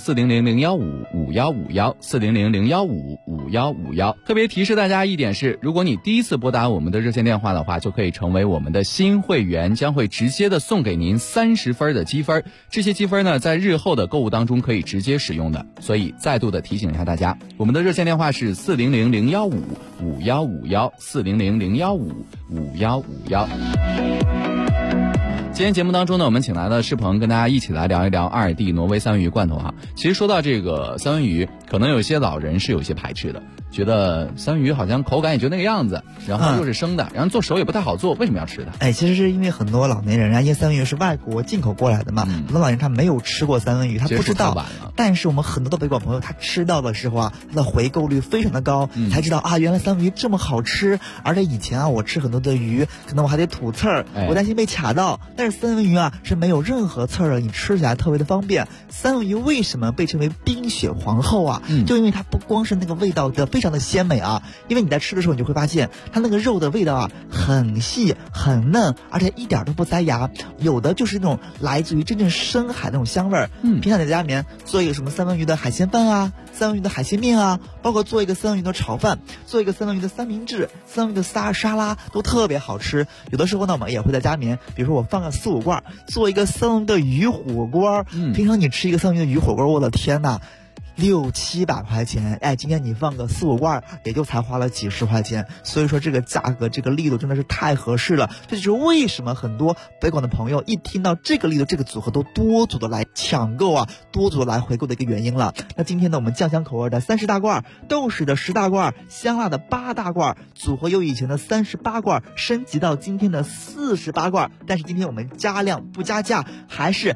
400-015-5151，400-015-5151。特别提示大家一点是，如果你第一次拨打我们的热线电话的话，就可以成为我们的新会员，将会直接的送给您30分的积分。这些积分呢，在日后的购物当中可以直接使用的。所以再度的提醒一下大家，我们的热线电话是400-015-5151，400-015-5151。今天节目当中呢，我们请来了施鹏，跟大家一起来聊一聊阿尔蒂挪威三文鱼罐头哈。其实说到这个三文鱼，可能有些老人是有些排斥的，觉得三文鱼好像口感也就那个样子，然后又是生的，然后做熟也不太好做，为什么要吃它？ 其实是因为很多老年人因为三文鱼是外国进口过来的嘛，很多老年人他没有吃过三文鱼，他不知道。但是我们很多的北广朋友，他吃到的时候啊，他的回购率非常的高，才知道啊，原来三文鱼这么好吃。而且以前啊，我吃很多的鱼，可能我还得吐刺儿，我担心被卡到。但是三文鱼啊是没有任何刺儿的，你吃起来特别的方便。三文鱼为什么被称为冰雪皇后啊？就因为它不光是那个味道的非非常的鲜美啊，因为你在吃的时候你就会发现它那个肉的味道啊很细很嫩，而且一点都不塞牙，有的就是那种来自于真正深海那种香味儿。平常在家里面做一个什么三文鱼的海鲜饭啊，三文鱼的海鲜面啊，包括做一个三文鱼的炒饭，做一个三文鱼的三明治，三文鱼的沙拉都特别好吃。有的时候呢我们也会在家里面，比如说我放个4-5罐，做一个三文鱼的鱼火锅。平常你吃一个三文鱼的鱼火锅，我的天哪，600-700块钱，哎，今天你放个4-5罐，也就才花了几十块钱，所以说这个价格这个力度真的是太合适了。这就是为什么很多北广的朋友一听到这个力度这个组合都多组的来抢购啊，多组的来回购的一个原因了。那今天呢我们酱香口味的30大罐，豆豉的10大罐，香辣的8大罐，组合由以前的38罐升级到今天的48罐，但是今天我们加量不加价，还是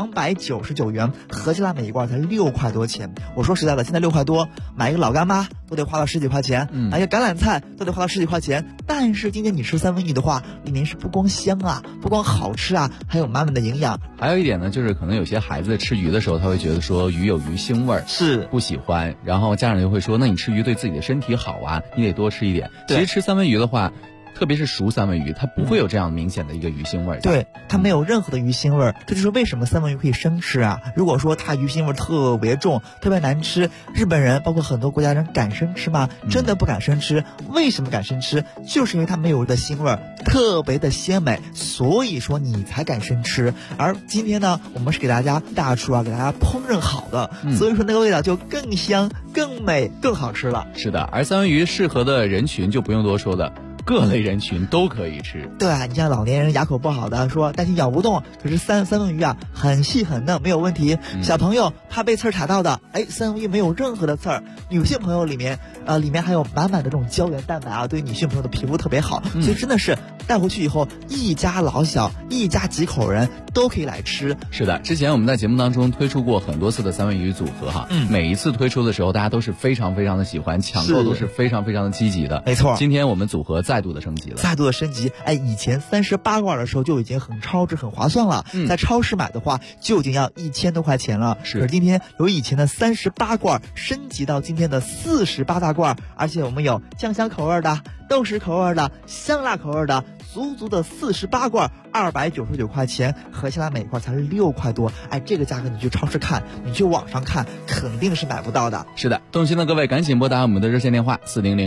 299元，合起来每一罐才6块多钱。我说实在的，现在6块多买一个老干妈都得花到10几块钱，买一个橄榄菜都得花到10几块钱。但是今天你吃三文鱼的话，里面是不光香啊，不光好吃啊，还有满满的营养。 还有一点呢，就是可能有些孩子吃鱼的时候，他会觉得说鱼有鱼腥味儿， 是不喜欢，然后家长就会说，那你吃鱼对自己的身体好啊，你得多吃一点。其实吃三文鱼的话，特别是熟三文鱼，它不会有这样明显的一个鱼腥味儿。 对，它没有任何的鱼腥味儿。这就是为什么三文鱼可以生吃啊。如果说它鱼腥味儿特别重，特别难吃，日本人包括很多国家人敢生吃吗？真的不敢生吃。为什么敢生吃？就是因为它没有的腥味儿，特别的鲜美，所以说你才敢生吃。而今天呢，我们是给大家大厨啊，给大家烹饪好的，所以说那个味道就更香、更美、更好吃了。 是的，而三文鱼适合的人群就不用多说的。各类人群都可以吃。 对啊，你像老年人牙口不好的，说担心咬不动，可是三文鱼啊很细很嫩，没有问题。小朋友怕被刺儿卡到的，哎，三文鱼没有任何的刺儿。女性朋友里面还有满满的这种胶原蛋白啊，对于女性朋友的皮肤特别好，所以真的是带回去以后，一家老小一家几口人都可以来吃。 是的，之前我们在节目当中推出过很多次的三文鱼组合哈，每一次推出的时候，大家都是非常非常的喜欢，抢购都是非常非常的积极的。 没错， 今天我们组合再度的升级了， 再度的升级。哎，以前38罐的时候就已经很超值、很划算了，在超市买的话就已经要1000多块钱了。可是今天由以前的38罐升级到今天的48大罐，而且我们有酱香口味的、豆豉口味的、香辣口味的，足的48罐，299块钱，合起来每罐才是6块多。哎，这个价格你去超市看，你去网上看，肯定是买不到的。 是的，动心的各位赶紧拨打我们的热线电话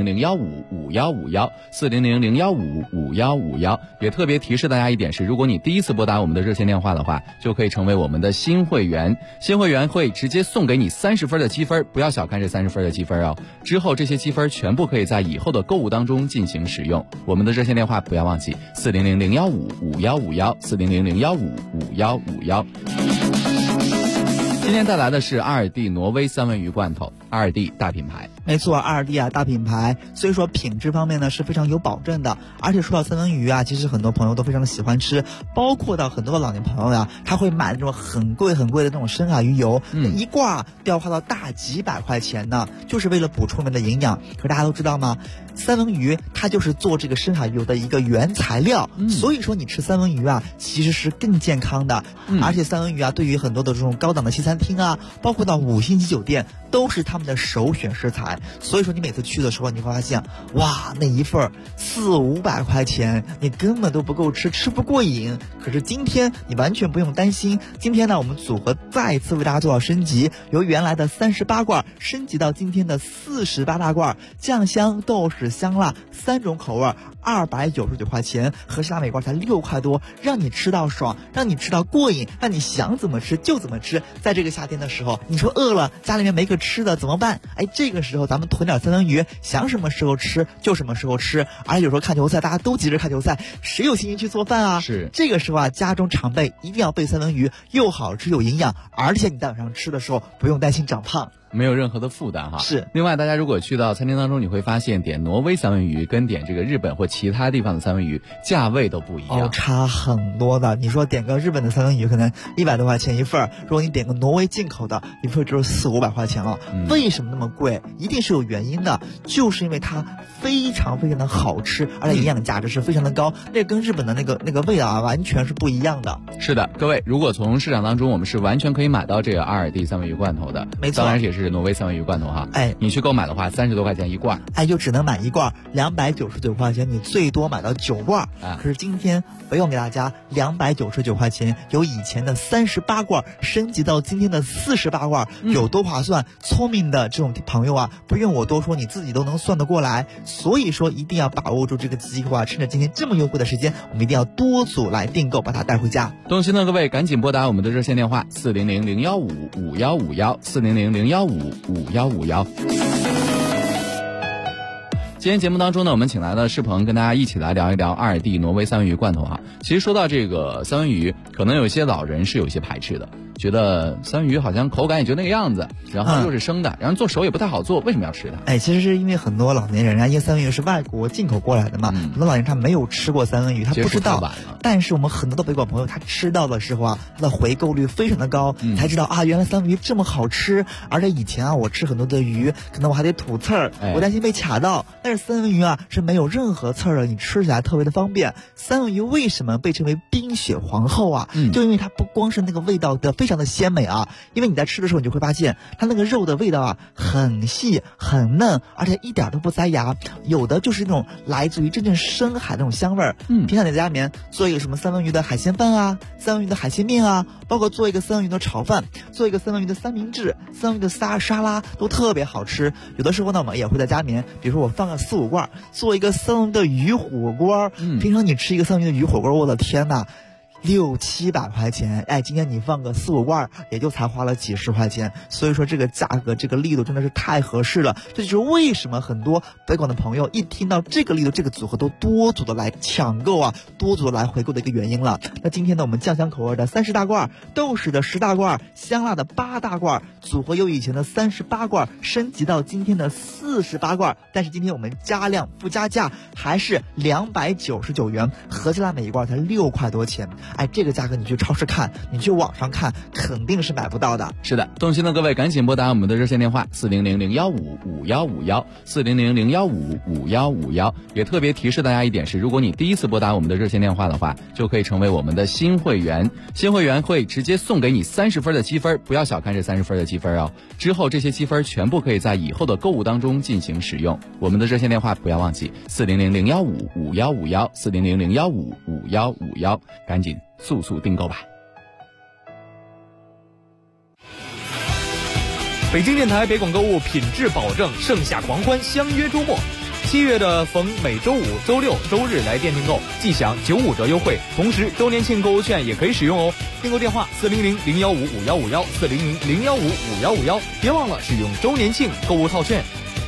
400-015-5151，400-015-5151。也特别提示大家一点是，如果你第一次拨打我们的热线电话的话，就可以成为我们的新会员。新会员会直接送给你30分的积分，不要小看这30分的积分哦。之后这些积分全部可以在以后的购物当中进行使用。我们的热线电话不要忘记400-015-5151，400-015-5151。今天带来的是阿尔蒂挪威三文鱼罐头，阿尔蒂大品牌。 没错，阿尔蒂啊大品牌，所以说品质方面呢是非常有保证的。而且说到三文鱼啊，其实很多朋友都非常的喜欢吃，包括到很多的老年朋友呀，他会买那种很贵的那种深海鱼油，一罐都要花到大几百块钱呢，就是为了补充我们的营养。可是大家都知道吗？三文鱼它就是做这个深海鱼油的一个原材料，所以说你吃三文鱼啊其实是更健康的。而且三文鱼啊对于很多的这种高档的西餐厅啊，包括到5星级酒店都是他们的首选食材。所以说你每次去的时候，你会发现哇，那一份400-500块钱你根本都不够吃，吃不过瘾。可是今天你完全不用担心，今天呢我们组合再一次为大家做到升级，由原来的38罐升级到今天的48大罐，酱香、豆豉、香辣3种口味，299块钱，合起来每罐才6块多，让你吃到爽，让你吃到过瘾，让你想怎么吃就怎么吃。在这个夏天的时候，你说饿了，家里面没个吃的怎么办？哎，这个时候咱们囤点三文鱼，想什么时候吃就什么时候吃。而且有时候看球赛，大家都急着看球赛，谁有心情去做饭啊？ 是这个时候啊，家中常备一定要备三文鱼，又好吃又营养，而且你在晚上吃的时候不用担心长胖。 没有任何的负担哈。 是。 另外，大家如果去到餐厅当中，你会发现点挪威三文鱼跟点这个日本或其他地方的三文鱼价位都不一样， 差很多的。你说点个日本的三文鱼可能100多块钱一份，如果你点个挪威进口的，一份就是400-500块钱了。为什么那么贵？一定是有原因的，就是因为它非常非常的好吃，而且营养价值是非常的高，那跟日本的那个味道啊完全是不一样的。 是的，各位，如果从市场当中我们是完全可以买到这个阿尔蒂三文鱼罐头的， 没错， 当然也是是挪威三文鱼罐头哈。 哎， 你去购买的话，30多块钱一罐， 哎，就只能买一罐，299块钱，你最多买到9罐。可是今天北广给大家299块钱，由以前的38罐升级到今天的48罐，有多划算？聪明的这种朋友啊，不用我多说，你自己都能算得过来。所以说，一定要把握住这个机会啊！趁着今天这么优惠的时间，我们一定要多组来订购，把它带回家。 动心的各位，赶紧拨打我们的热线电话400-015-5151，400-015-5151。今天节目当中呢，我们请来了世鹏，跟大家一起来聊一聊2D 挪威三文鱼罐头哈。其实说到这个三文鱼，可能有些老人是有些排斥的，觉得三文鱼好像口感也就那个样子，然后又是生的，然后做熟也不太好做，为什么要吃它？ 哎，其实是因为很多老年人啊，因为三文鱼是外国进口过来的嘛，很多老年人他没有吃过三文鱼，他不知道。但是我们很多的北广朋友，他吃到的时候啊，他的回购率非常的高，才知道啊，原来三文鱼这么好吃。而且以前啊，我吃很多的鱼，可能我还得吐刺儿，我担心被卡到。但是三文鱼啊是没有任何刺儿的，你吃起来特别的方便。三文鱼为什么被称为冰雪皇后啊？就因为它不光是那个味道的非常的鲜美啊，因为你在吃的时候，你就会发现它那个肉的味道啊很细很嫩，而且一点都不塞牙，有的就是那种来自于真正深海那种香味儿。平常你在家里面做一个什么三文鱼的海鲜饭啊，三文鱼的海鲜面啊，包括做一个三文鱼的炒饭，做一个三文鱼的三明治，三文鱼的沙拉都特别好吃。有的时候呢，我们也会在家里面，比如说我放个4-5罐，做一个三文鱼的鱼火锅。平常你吃一个三文鱼的鱼火锅，我的天哪，600-700块钱，哎，今天你放个4-5罐，也就才花了几十块钱。所以说这个价格，这个力度真的是太合适了。这就是为什么很多北广的朋友一听到这个力度、这个组合，都多组的来抢购啊，多组的来回购的一个原因了。那今天呢，我们酱香口味的30大罐，豆豉的10大罐，香辣的8大罐，组合由以前的38罐升级到今天的48罐，但是今天我们加量不加价，还是299元，合起来每一罐才6块多钱。哎，这个价格你去超市看，你去网上看，肯定是买不到的。 是的，动心的各位赶紧拨打我们的热线电话400-015-5151，400-015-5151。也特别提示大家一点是，如果你第一次拨打我们的热线电话的话，就可以成为我们的新会员。新会员会直接送给你30分的积分，不要小看这30分的积分哦。之后这些积分全部可以在以后的购物当中进行使用。我们的热线电话不要忘记400-015-5151，400-015-5151，赶紧速速订购吧。 北京电台北广购物品质保证，盛夏狂欢，相约周末。7月的逢每周五、周六、周日来电订购，即享95折优惠，同时周年庆购物券也可以使用哦。订购电话400-015-5151，400-015-5151，别忘了使用周年庆购物套券。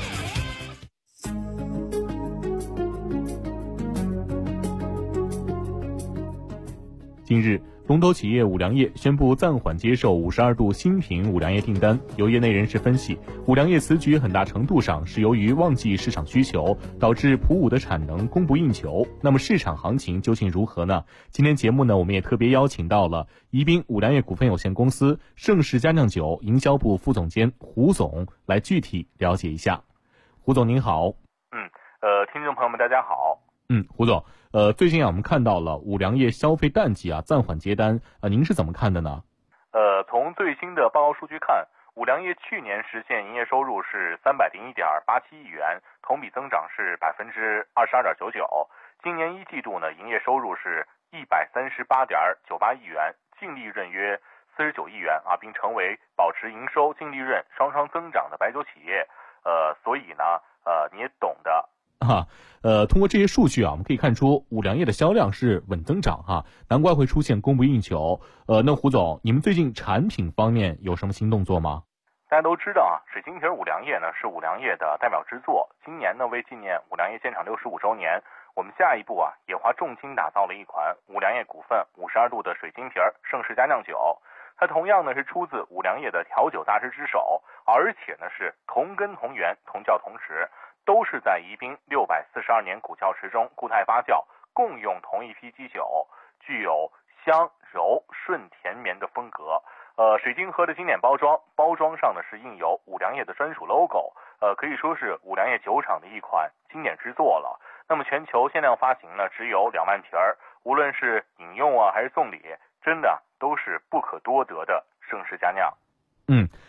近日，龙头企业五粮液宣布暂缓接受52度新品五粮液订单。有业内人士分析，五粮液此举很大程度上是由于旺季市场需求，导致普五的产能供不应求。那么市场行情究竟如何呢？今天节目呢，我们也特别邀请到了宜宾五粮液股份有限公司盛世佳酿酒营销部副总监胡总来具体了解一下。胡总您好。 听众朋友们大家好。 胡总，最近我们看到了五粮液消费淡季暂缓接单，您是怎么看的呢？ 从最新的报告数据看，五粮液去年实现营业收入是301.87亿元，同比增长是22.99%。今年一季度呢，营业收入是138.98亿元，净利润约49亿元并成为保持营收、净利润双双增长的白酒企业。所以呢，你也懂的。 通过这些数据我们可以看出五粮液的销量是稳增长难怪会出现供不应求。那胡总，你们最近产品方面有什么新动作吗？ 大家都知道水晶瓶五粮液呢是五粮液的代表之作。今年呢，为纪念五粮液建厂65周年，我们下一步也花重金打造了一款五粮液股份52度的水晶瓶盛世佳酿酒。它同样呢是出自五粮液的调酒大师之手，而且呢是同根同源、同窖同池，都是在宜宾642年古窖池中固态发酵，共用同一批基酒，具有香柔顺甜绵的风格。水晶盒的经典包装上呢是印有五粮液的专属 logo， 可以说是五粮液酒厂的一款经典之作了。那么全球限量发行呢只有2万瓶，无论是饮用还是送礼，真的都是不可多得的盛世佳酿。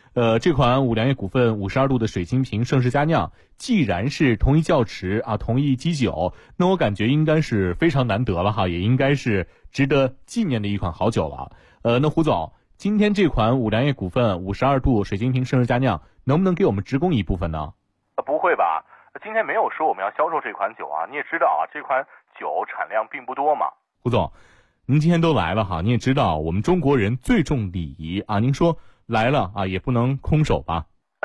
这款五粮液股份52度的水晶瓶盛世佳酿，既然是同一窖池啊，同一基酒，那我感觉应该是非常难得了哈，也应该是值得纪念的一款好酒了。那胡总，今天这款五粮液股份52度水晶瓶盛世佳酿，能不能给我们直供一部分呢？ 不会吧？今天没有说我们要销售这款酒啊，你也知道啊，这款酒产量并不多嘛。 胡总，您今天都来了哈，你也知道我们中国人最重礼仪啊，您说来了啊，也不能空手吧？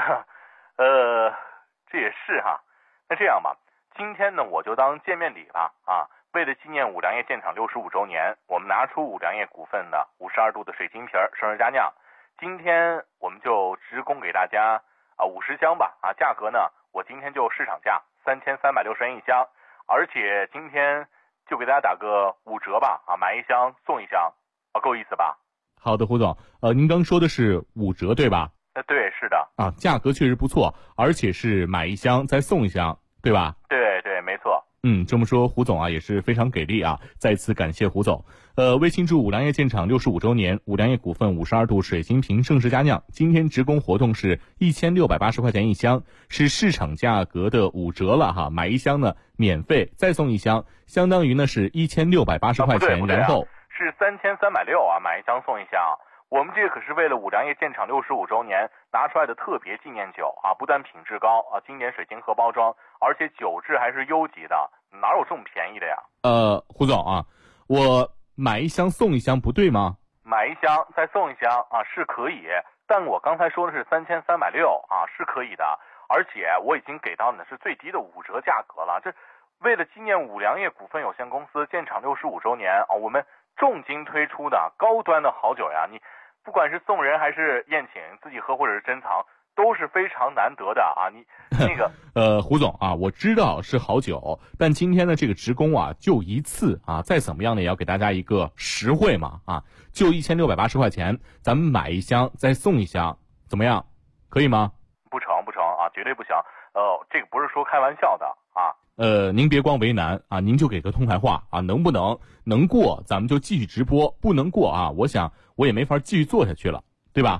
这也是哈。那这样吧，今天呢我就当见面礼了啊。为了纪念五粮液建厂65周年，我们拿出五粮液股份的52度的水晶瓶盛世佳酿，今天我们就直供给大家50箱吧啊，价格呢我今天就市场价3360元一箱，而且今天就给大家打个5折吧啊，买1箱送1箱啊，够意思吧？ 好的，胡总，您刚说的是5折对吧？ 对，是的。 啊，价格确实不错，而且是买1箱再送1箱，对吧？ 对对，没错。 这么说胡总啊也是非常给力啊，再次感谢胡总。为庆祝五粮液建厂65周年，五粮液股份52度水晶瓶盛世佳酿今天直供活动是1680块钱一箱，是市场价格的5折了哈，买1箱呢免费再送1箱，相当于呢是1680块钱，然后是3360啊，买1箱送1箱。我们这个可是为了五粮液建厂65周年拿出来的特别纪念酒啊，不但品质高啊，经典水晶盒包装，而且酒质还是优级的，哪有这么便宜的呀？ 胡总啊，我买1箱送1箱不对吗？ 买1箱再送1箱啊是可以，但我刚才说的是3360啊，是可以的，而且我已经给到你的是最低的5折价格了。这为了纪念五粮液股份有限公司建厂65周年啊，我们重金推出的高端的好酒呀，你不管是送人还是宴请，自己喝或者是珍藏，都是非常难得的啊！你那个胡总啊，我知道是好酒，但今天的这个直供啊，就一次啊，再怎么样呢，也要给大家一个实惠嘛啊，就1680块钱，咱们买1箱再送1箱，怎么样？可以吗？ 不成啊，绝对不行。这个不是说开玩笑的啊。 您别光为难啊，您就给个痛快话啊，能不能过，咱们就继续直播；不能过啊，我想我也没法继续做下去了，对吧？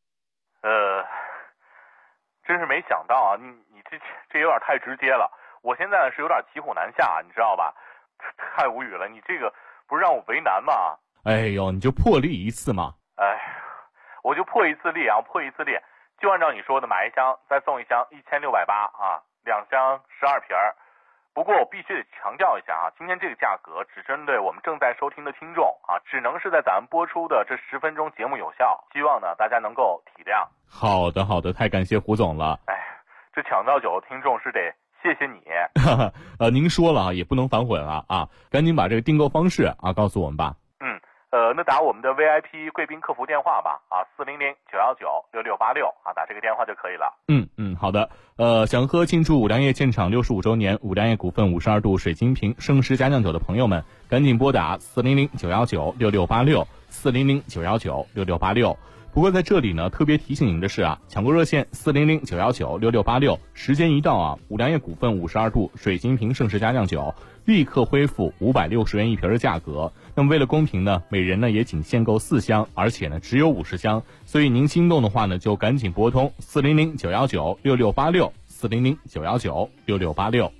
真是没想到啊，你这有点太直接了，我现在是有点骑虎难下，你知道吧？太无语了，你这个不是让我为难吗？ 哎呦，你就破例一次嘛。 我就破一次例啊，就按照你说的，买1箱再送1箱，1680啊，2箱12瓶儿。不过我必须得强调一下啊，今天这个价格只针对我们正在收听的听众啊，只能是在咱们播出的这10分钟节目有效，希望呢大家能够体谅。 好的，太感谢胡总了。 这抢到酒的听众是得谢谢你。 您说了啊，也不能反悔了啊，赶紧把这个订购方式啊告诉我们吧。 那打我们的 VIP 贵宾客服电话吧啊，400-919-6686啊，打这个电话就可以了。 好的。想喝庆祝五粮液建厂65周年五粮液股份52度水晶瓶盛世佳酿酒的朋友们，赶紧拨打400-919-6686 400-919-6686。不过在这里呢，特别提醒您的是啊，抢购热线400-919-6686，时间一到啊，五粮液股份52度水晶瓶盛世佳酿酒立刻恢复560元一瓶的价格。那么为了公平呢，每人呢也仅限购4箱，而且呢只有50箱，所以您心动的话呢，就赶紧拨通400-919-6686 400-919-6686。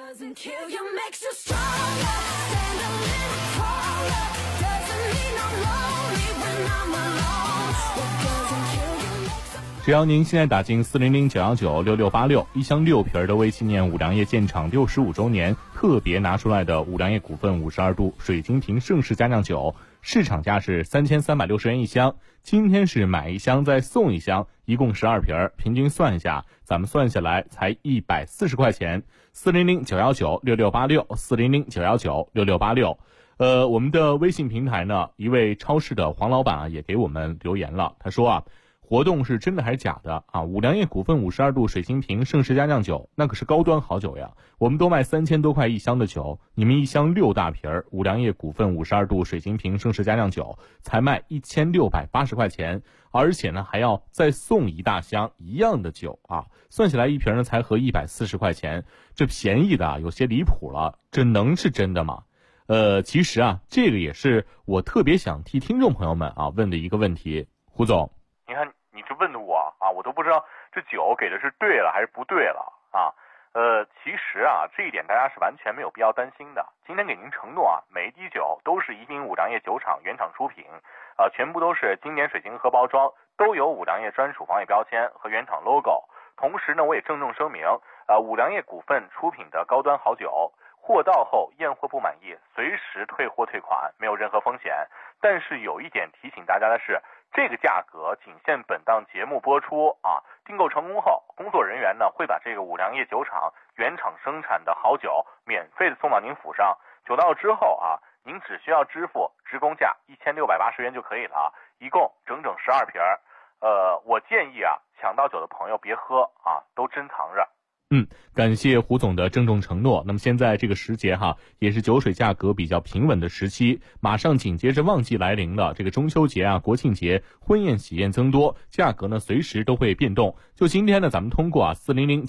只要您现在打进400-919-6686，一箱6瓶的为纪念五粮液建厂65周年特别拿出来的五粮液股份52度水晶瓶盛世佳酿酒，市场价是3360元一箱，今天是买1箱再送1箱，一共12瓶，平均算一下，咱们算下来才140块钱。400-919-6686 400-919-6686。我们的微信平台呢，一位超市的黄老板啊也给我们留言了，他说啊，活动是真的还是假的啊？五粮液股份52度水晶瓶盛世佳酿酒那可是高端好酒呀，我们都卖3000多块一箱的酒，你们一箱6大瓶儿，五粮液股份52度水晶瓶盛世佳酿酒才卖1680块钱，而且呢还要再送1大箱一样的酒啊，算起来一瓶呢才合140块钱，这便宜的啊有些离谱了，这能是真的吗？其实啊，这个也是我特别想替听众朋友们啊问的一个问题，胡总。 你看你这问的我啊，我我都不知道这酒给的是对了还是不对了啊。其实啊，这一点大家是完全没有必要担心的。今天给您承诺啊，每一滴酒都是宜宾五粮液酒厂原厂出品，全部都是经典水晶盒包装，都有五粮液专属防伪标签和原厂 logo。同时呢，我也郑重声明，五粮液股份出品的高端好酒，货到后验货不满意，随时退货退款，没有任何风险。但是有一点提醒大家的是，这个价格仅限本档节目播出啊！订购成功后，工作人员呢会把这个五粮液酒厂原厂生产的好酒免费的送到您府上。酒到之后啊，您只需要支付职工价1680元就可以了，一共整整12瓶。我建议啊，抢到酒的朋友别喝啊，都珍藏着。 感谢胡总的郑重承诺。那么现在这个时节哈，也是酒水价格比较平稳的时期，马上紧接着旺季来临了。这个中秋节啊、国庆节，婚宴喜宴增多，价格呢随时都会变动。就今天呢，咱们通过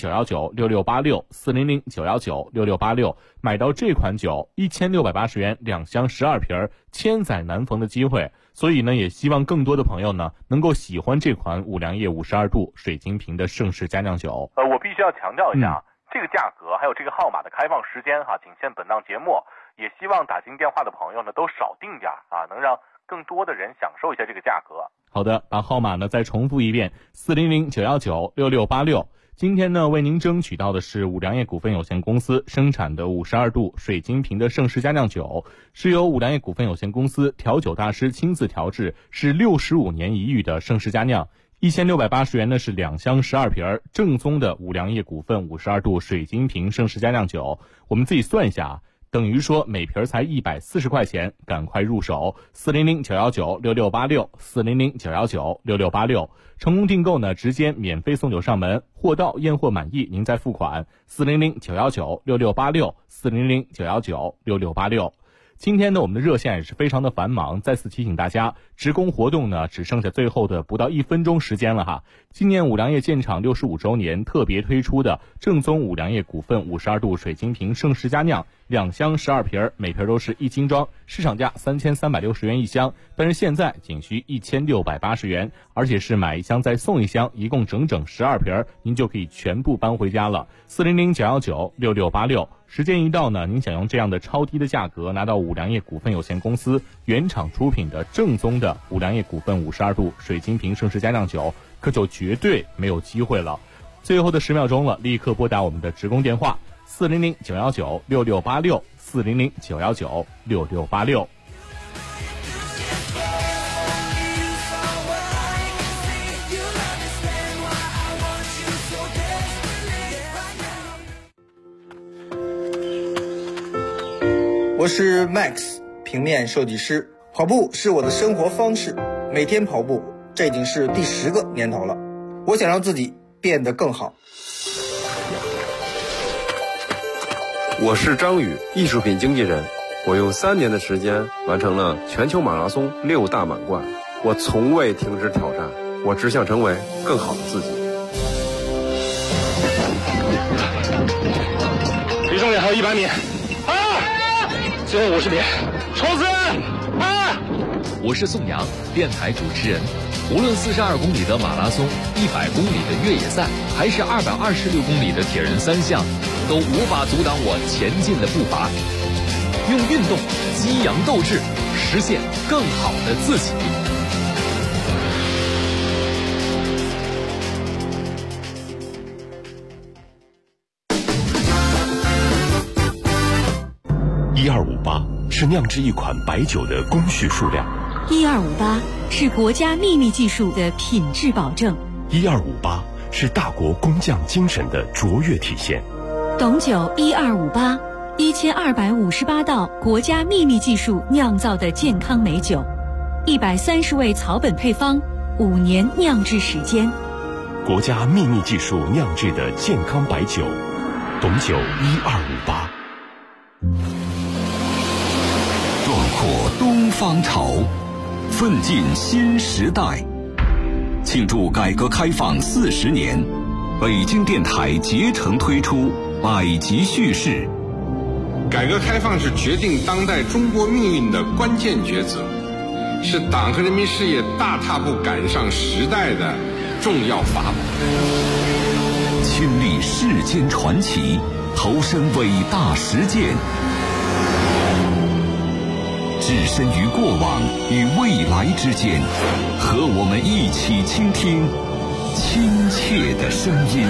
400-919-6686，400-919-6686，买到这款酒1680元2箱12瓶，千载难逢的机会。所以呢，也希望更多的朋友呢能够喜欢这款五粮液52度水晶瓶的盛世佳酿酒。 我必须要强调一下，这个价格还有这个号码的开放时间仅限本档节目，也希望打进电话的朋友呢都少订点啊，能让更多的人享受一下这个价格。 好的，把号码呢再重复一遍，400-919-6686。今天呢，为您争取到的是五粮液股份有限公司生产的52度水晶瓶的盛世佳酿酒，是由五粮液股份有限公司调酒大师亲自调制，是65年一遇的盛世佳酿。1680元呢是2箱12瓶，正宗的五粮液股份52度水晶瓶盛世佳酿酒。我们自己算一下啊，等于说每瓶才140块钱，赶快入手，400-919-6686，400-919-6686。成功订购呢，直接免费送酒上门，货到验货满意您再付款，400-919-6686，400-919-6686。今天呢，我们的热线也是非常的繁忙，再次提醒大家，职工活动呢只剩下最后的不到1分钟时间了哈。今年五粮液建厂65周年特别推出的正宗五粮液股份52度水晶瓶盛世佳酿，2箱12瓶，每瓶都是1斤装，市场价3360元一箱，但是现在仅需1680元，而且是买一箱再送一箱，一共整整12瓶，您就可以全部搬回家了。400-919-6686。时间一到呢，您想用这样的超低的价格拿到五粮液股份有限公司原厂出品的正宗的五粮液股份52度水晶瓶盛世佳酿酒，可就绝对没有机会了。最后的10秒钟了，立刻拨打我们的职工电话400-919-6686，400-919-6686。 我是 Max， 平面设计师。跑步是我的生活方式，每天跑步，这已经是第10个年头了。我想让自己变得更好。 我是张宇，艺术品经纪人。我用3年的时间完成了全球马拉松6大满贯。我从未停止挑战，我只想成为更好的自己。 离终点还有100米。最后50米，冲刺！ 我是宋阳，电台主持人。无论42公里的马拉松、100公里的越野赛，还是226公里的铁人3项，都无法阻挡我前进的步伐。用运动激扬斗志，实现更好的自己。 1258是酿制一款白酒的工序数量 ，1258是国家秘密技术的品质保证 ，1258是大国工匠精神的卓越体现。 董酒1258，1258道国家秘密技术酿造的健康美酒，130味草本配方，5年酿制时间。 国家秘密技术酿制的健康白酒，董酒1258。 壮阔东方潮，奋进新时代。庆祝改革开放40年，北京电台竭诚推出百集叙事。 改革开放是决定当代中国命运的关键抉择，是党和人民事业大踏步赶上时代的重要法宝。 亲历世间传奇，投身伟大实践，置身于过往与未来之间，和我们一起倾听亲切的声音。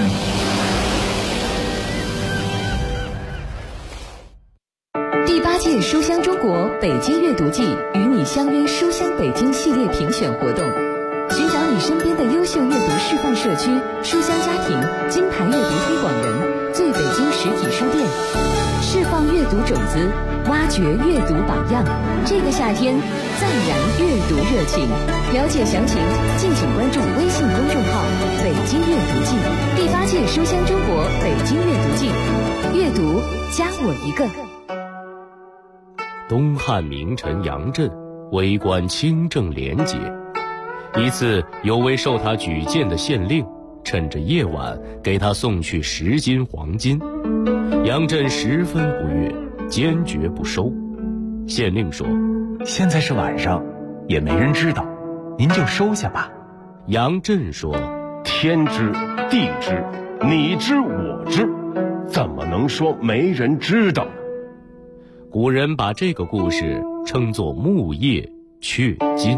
第8届书香中国北京阅读季与你相约书香北京系列评选活动，寻找你身边的优秀阅读示范社区、书香家庭、金牌阅读推广人，最北京实体书店，释放阅读种子，挖掘阅读榜样。这个夏天，暂燃阅读热情。了解详情，敬请关注微信公众号“北京阅读季”。第8届书香中国北京阅读季，阅读加我一个。 东汉名臣杨震为官清正廉洁，一次有位受他举荐的县令趁着夜晚给他送去10斤黄金，杨震十分不悦，坚决不收。县令说： 现在是晚上，也没人知道，您就收下吧。 杨震说： 天知地知，你知我知，怎么能说没人知道呢？ 古人把这个故事称作木叶雀金。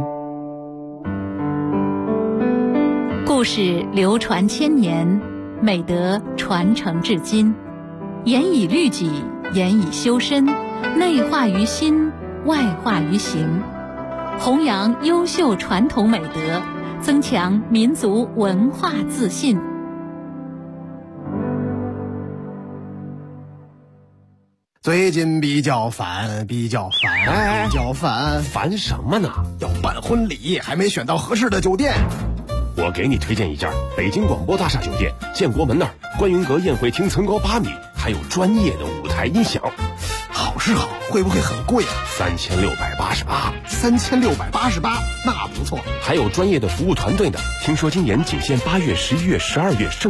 故事流传千年，美德传承至今，严以律己，严以修身，内化于心，外化于行，弘扬优秀传统美德，增强民族文化自信。 最近比较烦， 烦什么呢？ 要办婚礼，还没选到合适的酒店。 我给你推荐一家北京广播大厦酒店，建国门那儿，观云阁宴会厅层高8米，还有专业的舞台音响。 好是好，会不会很贵啊？3688，那不错。 还有专业的服务团队呢。听说今年仅限8月、11月、12月盛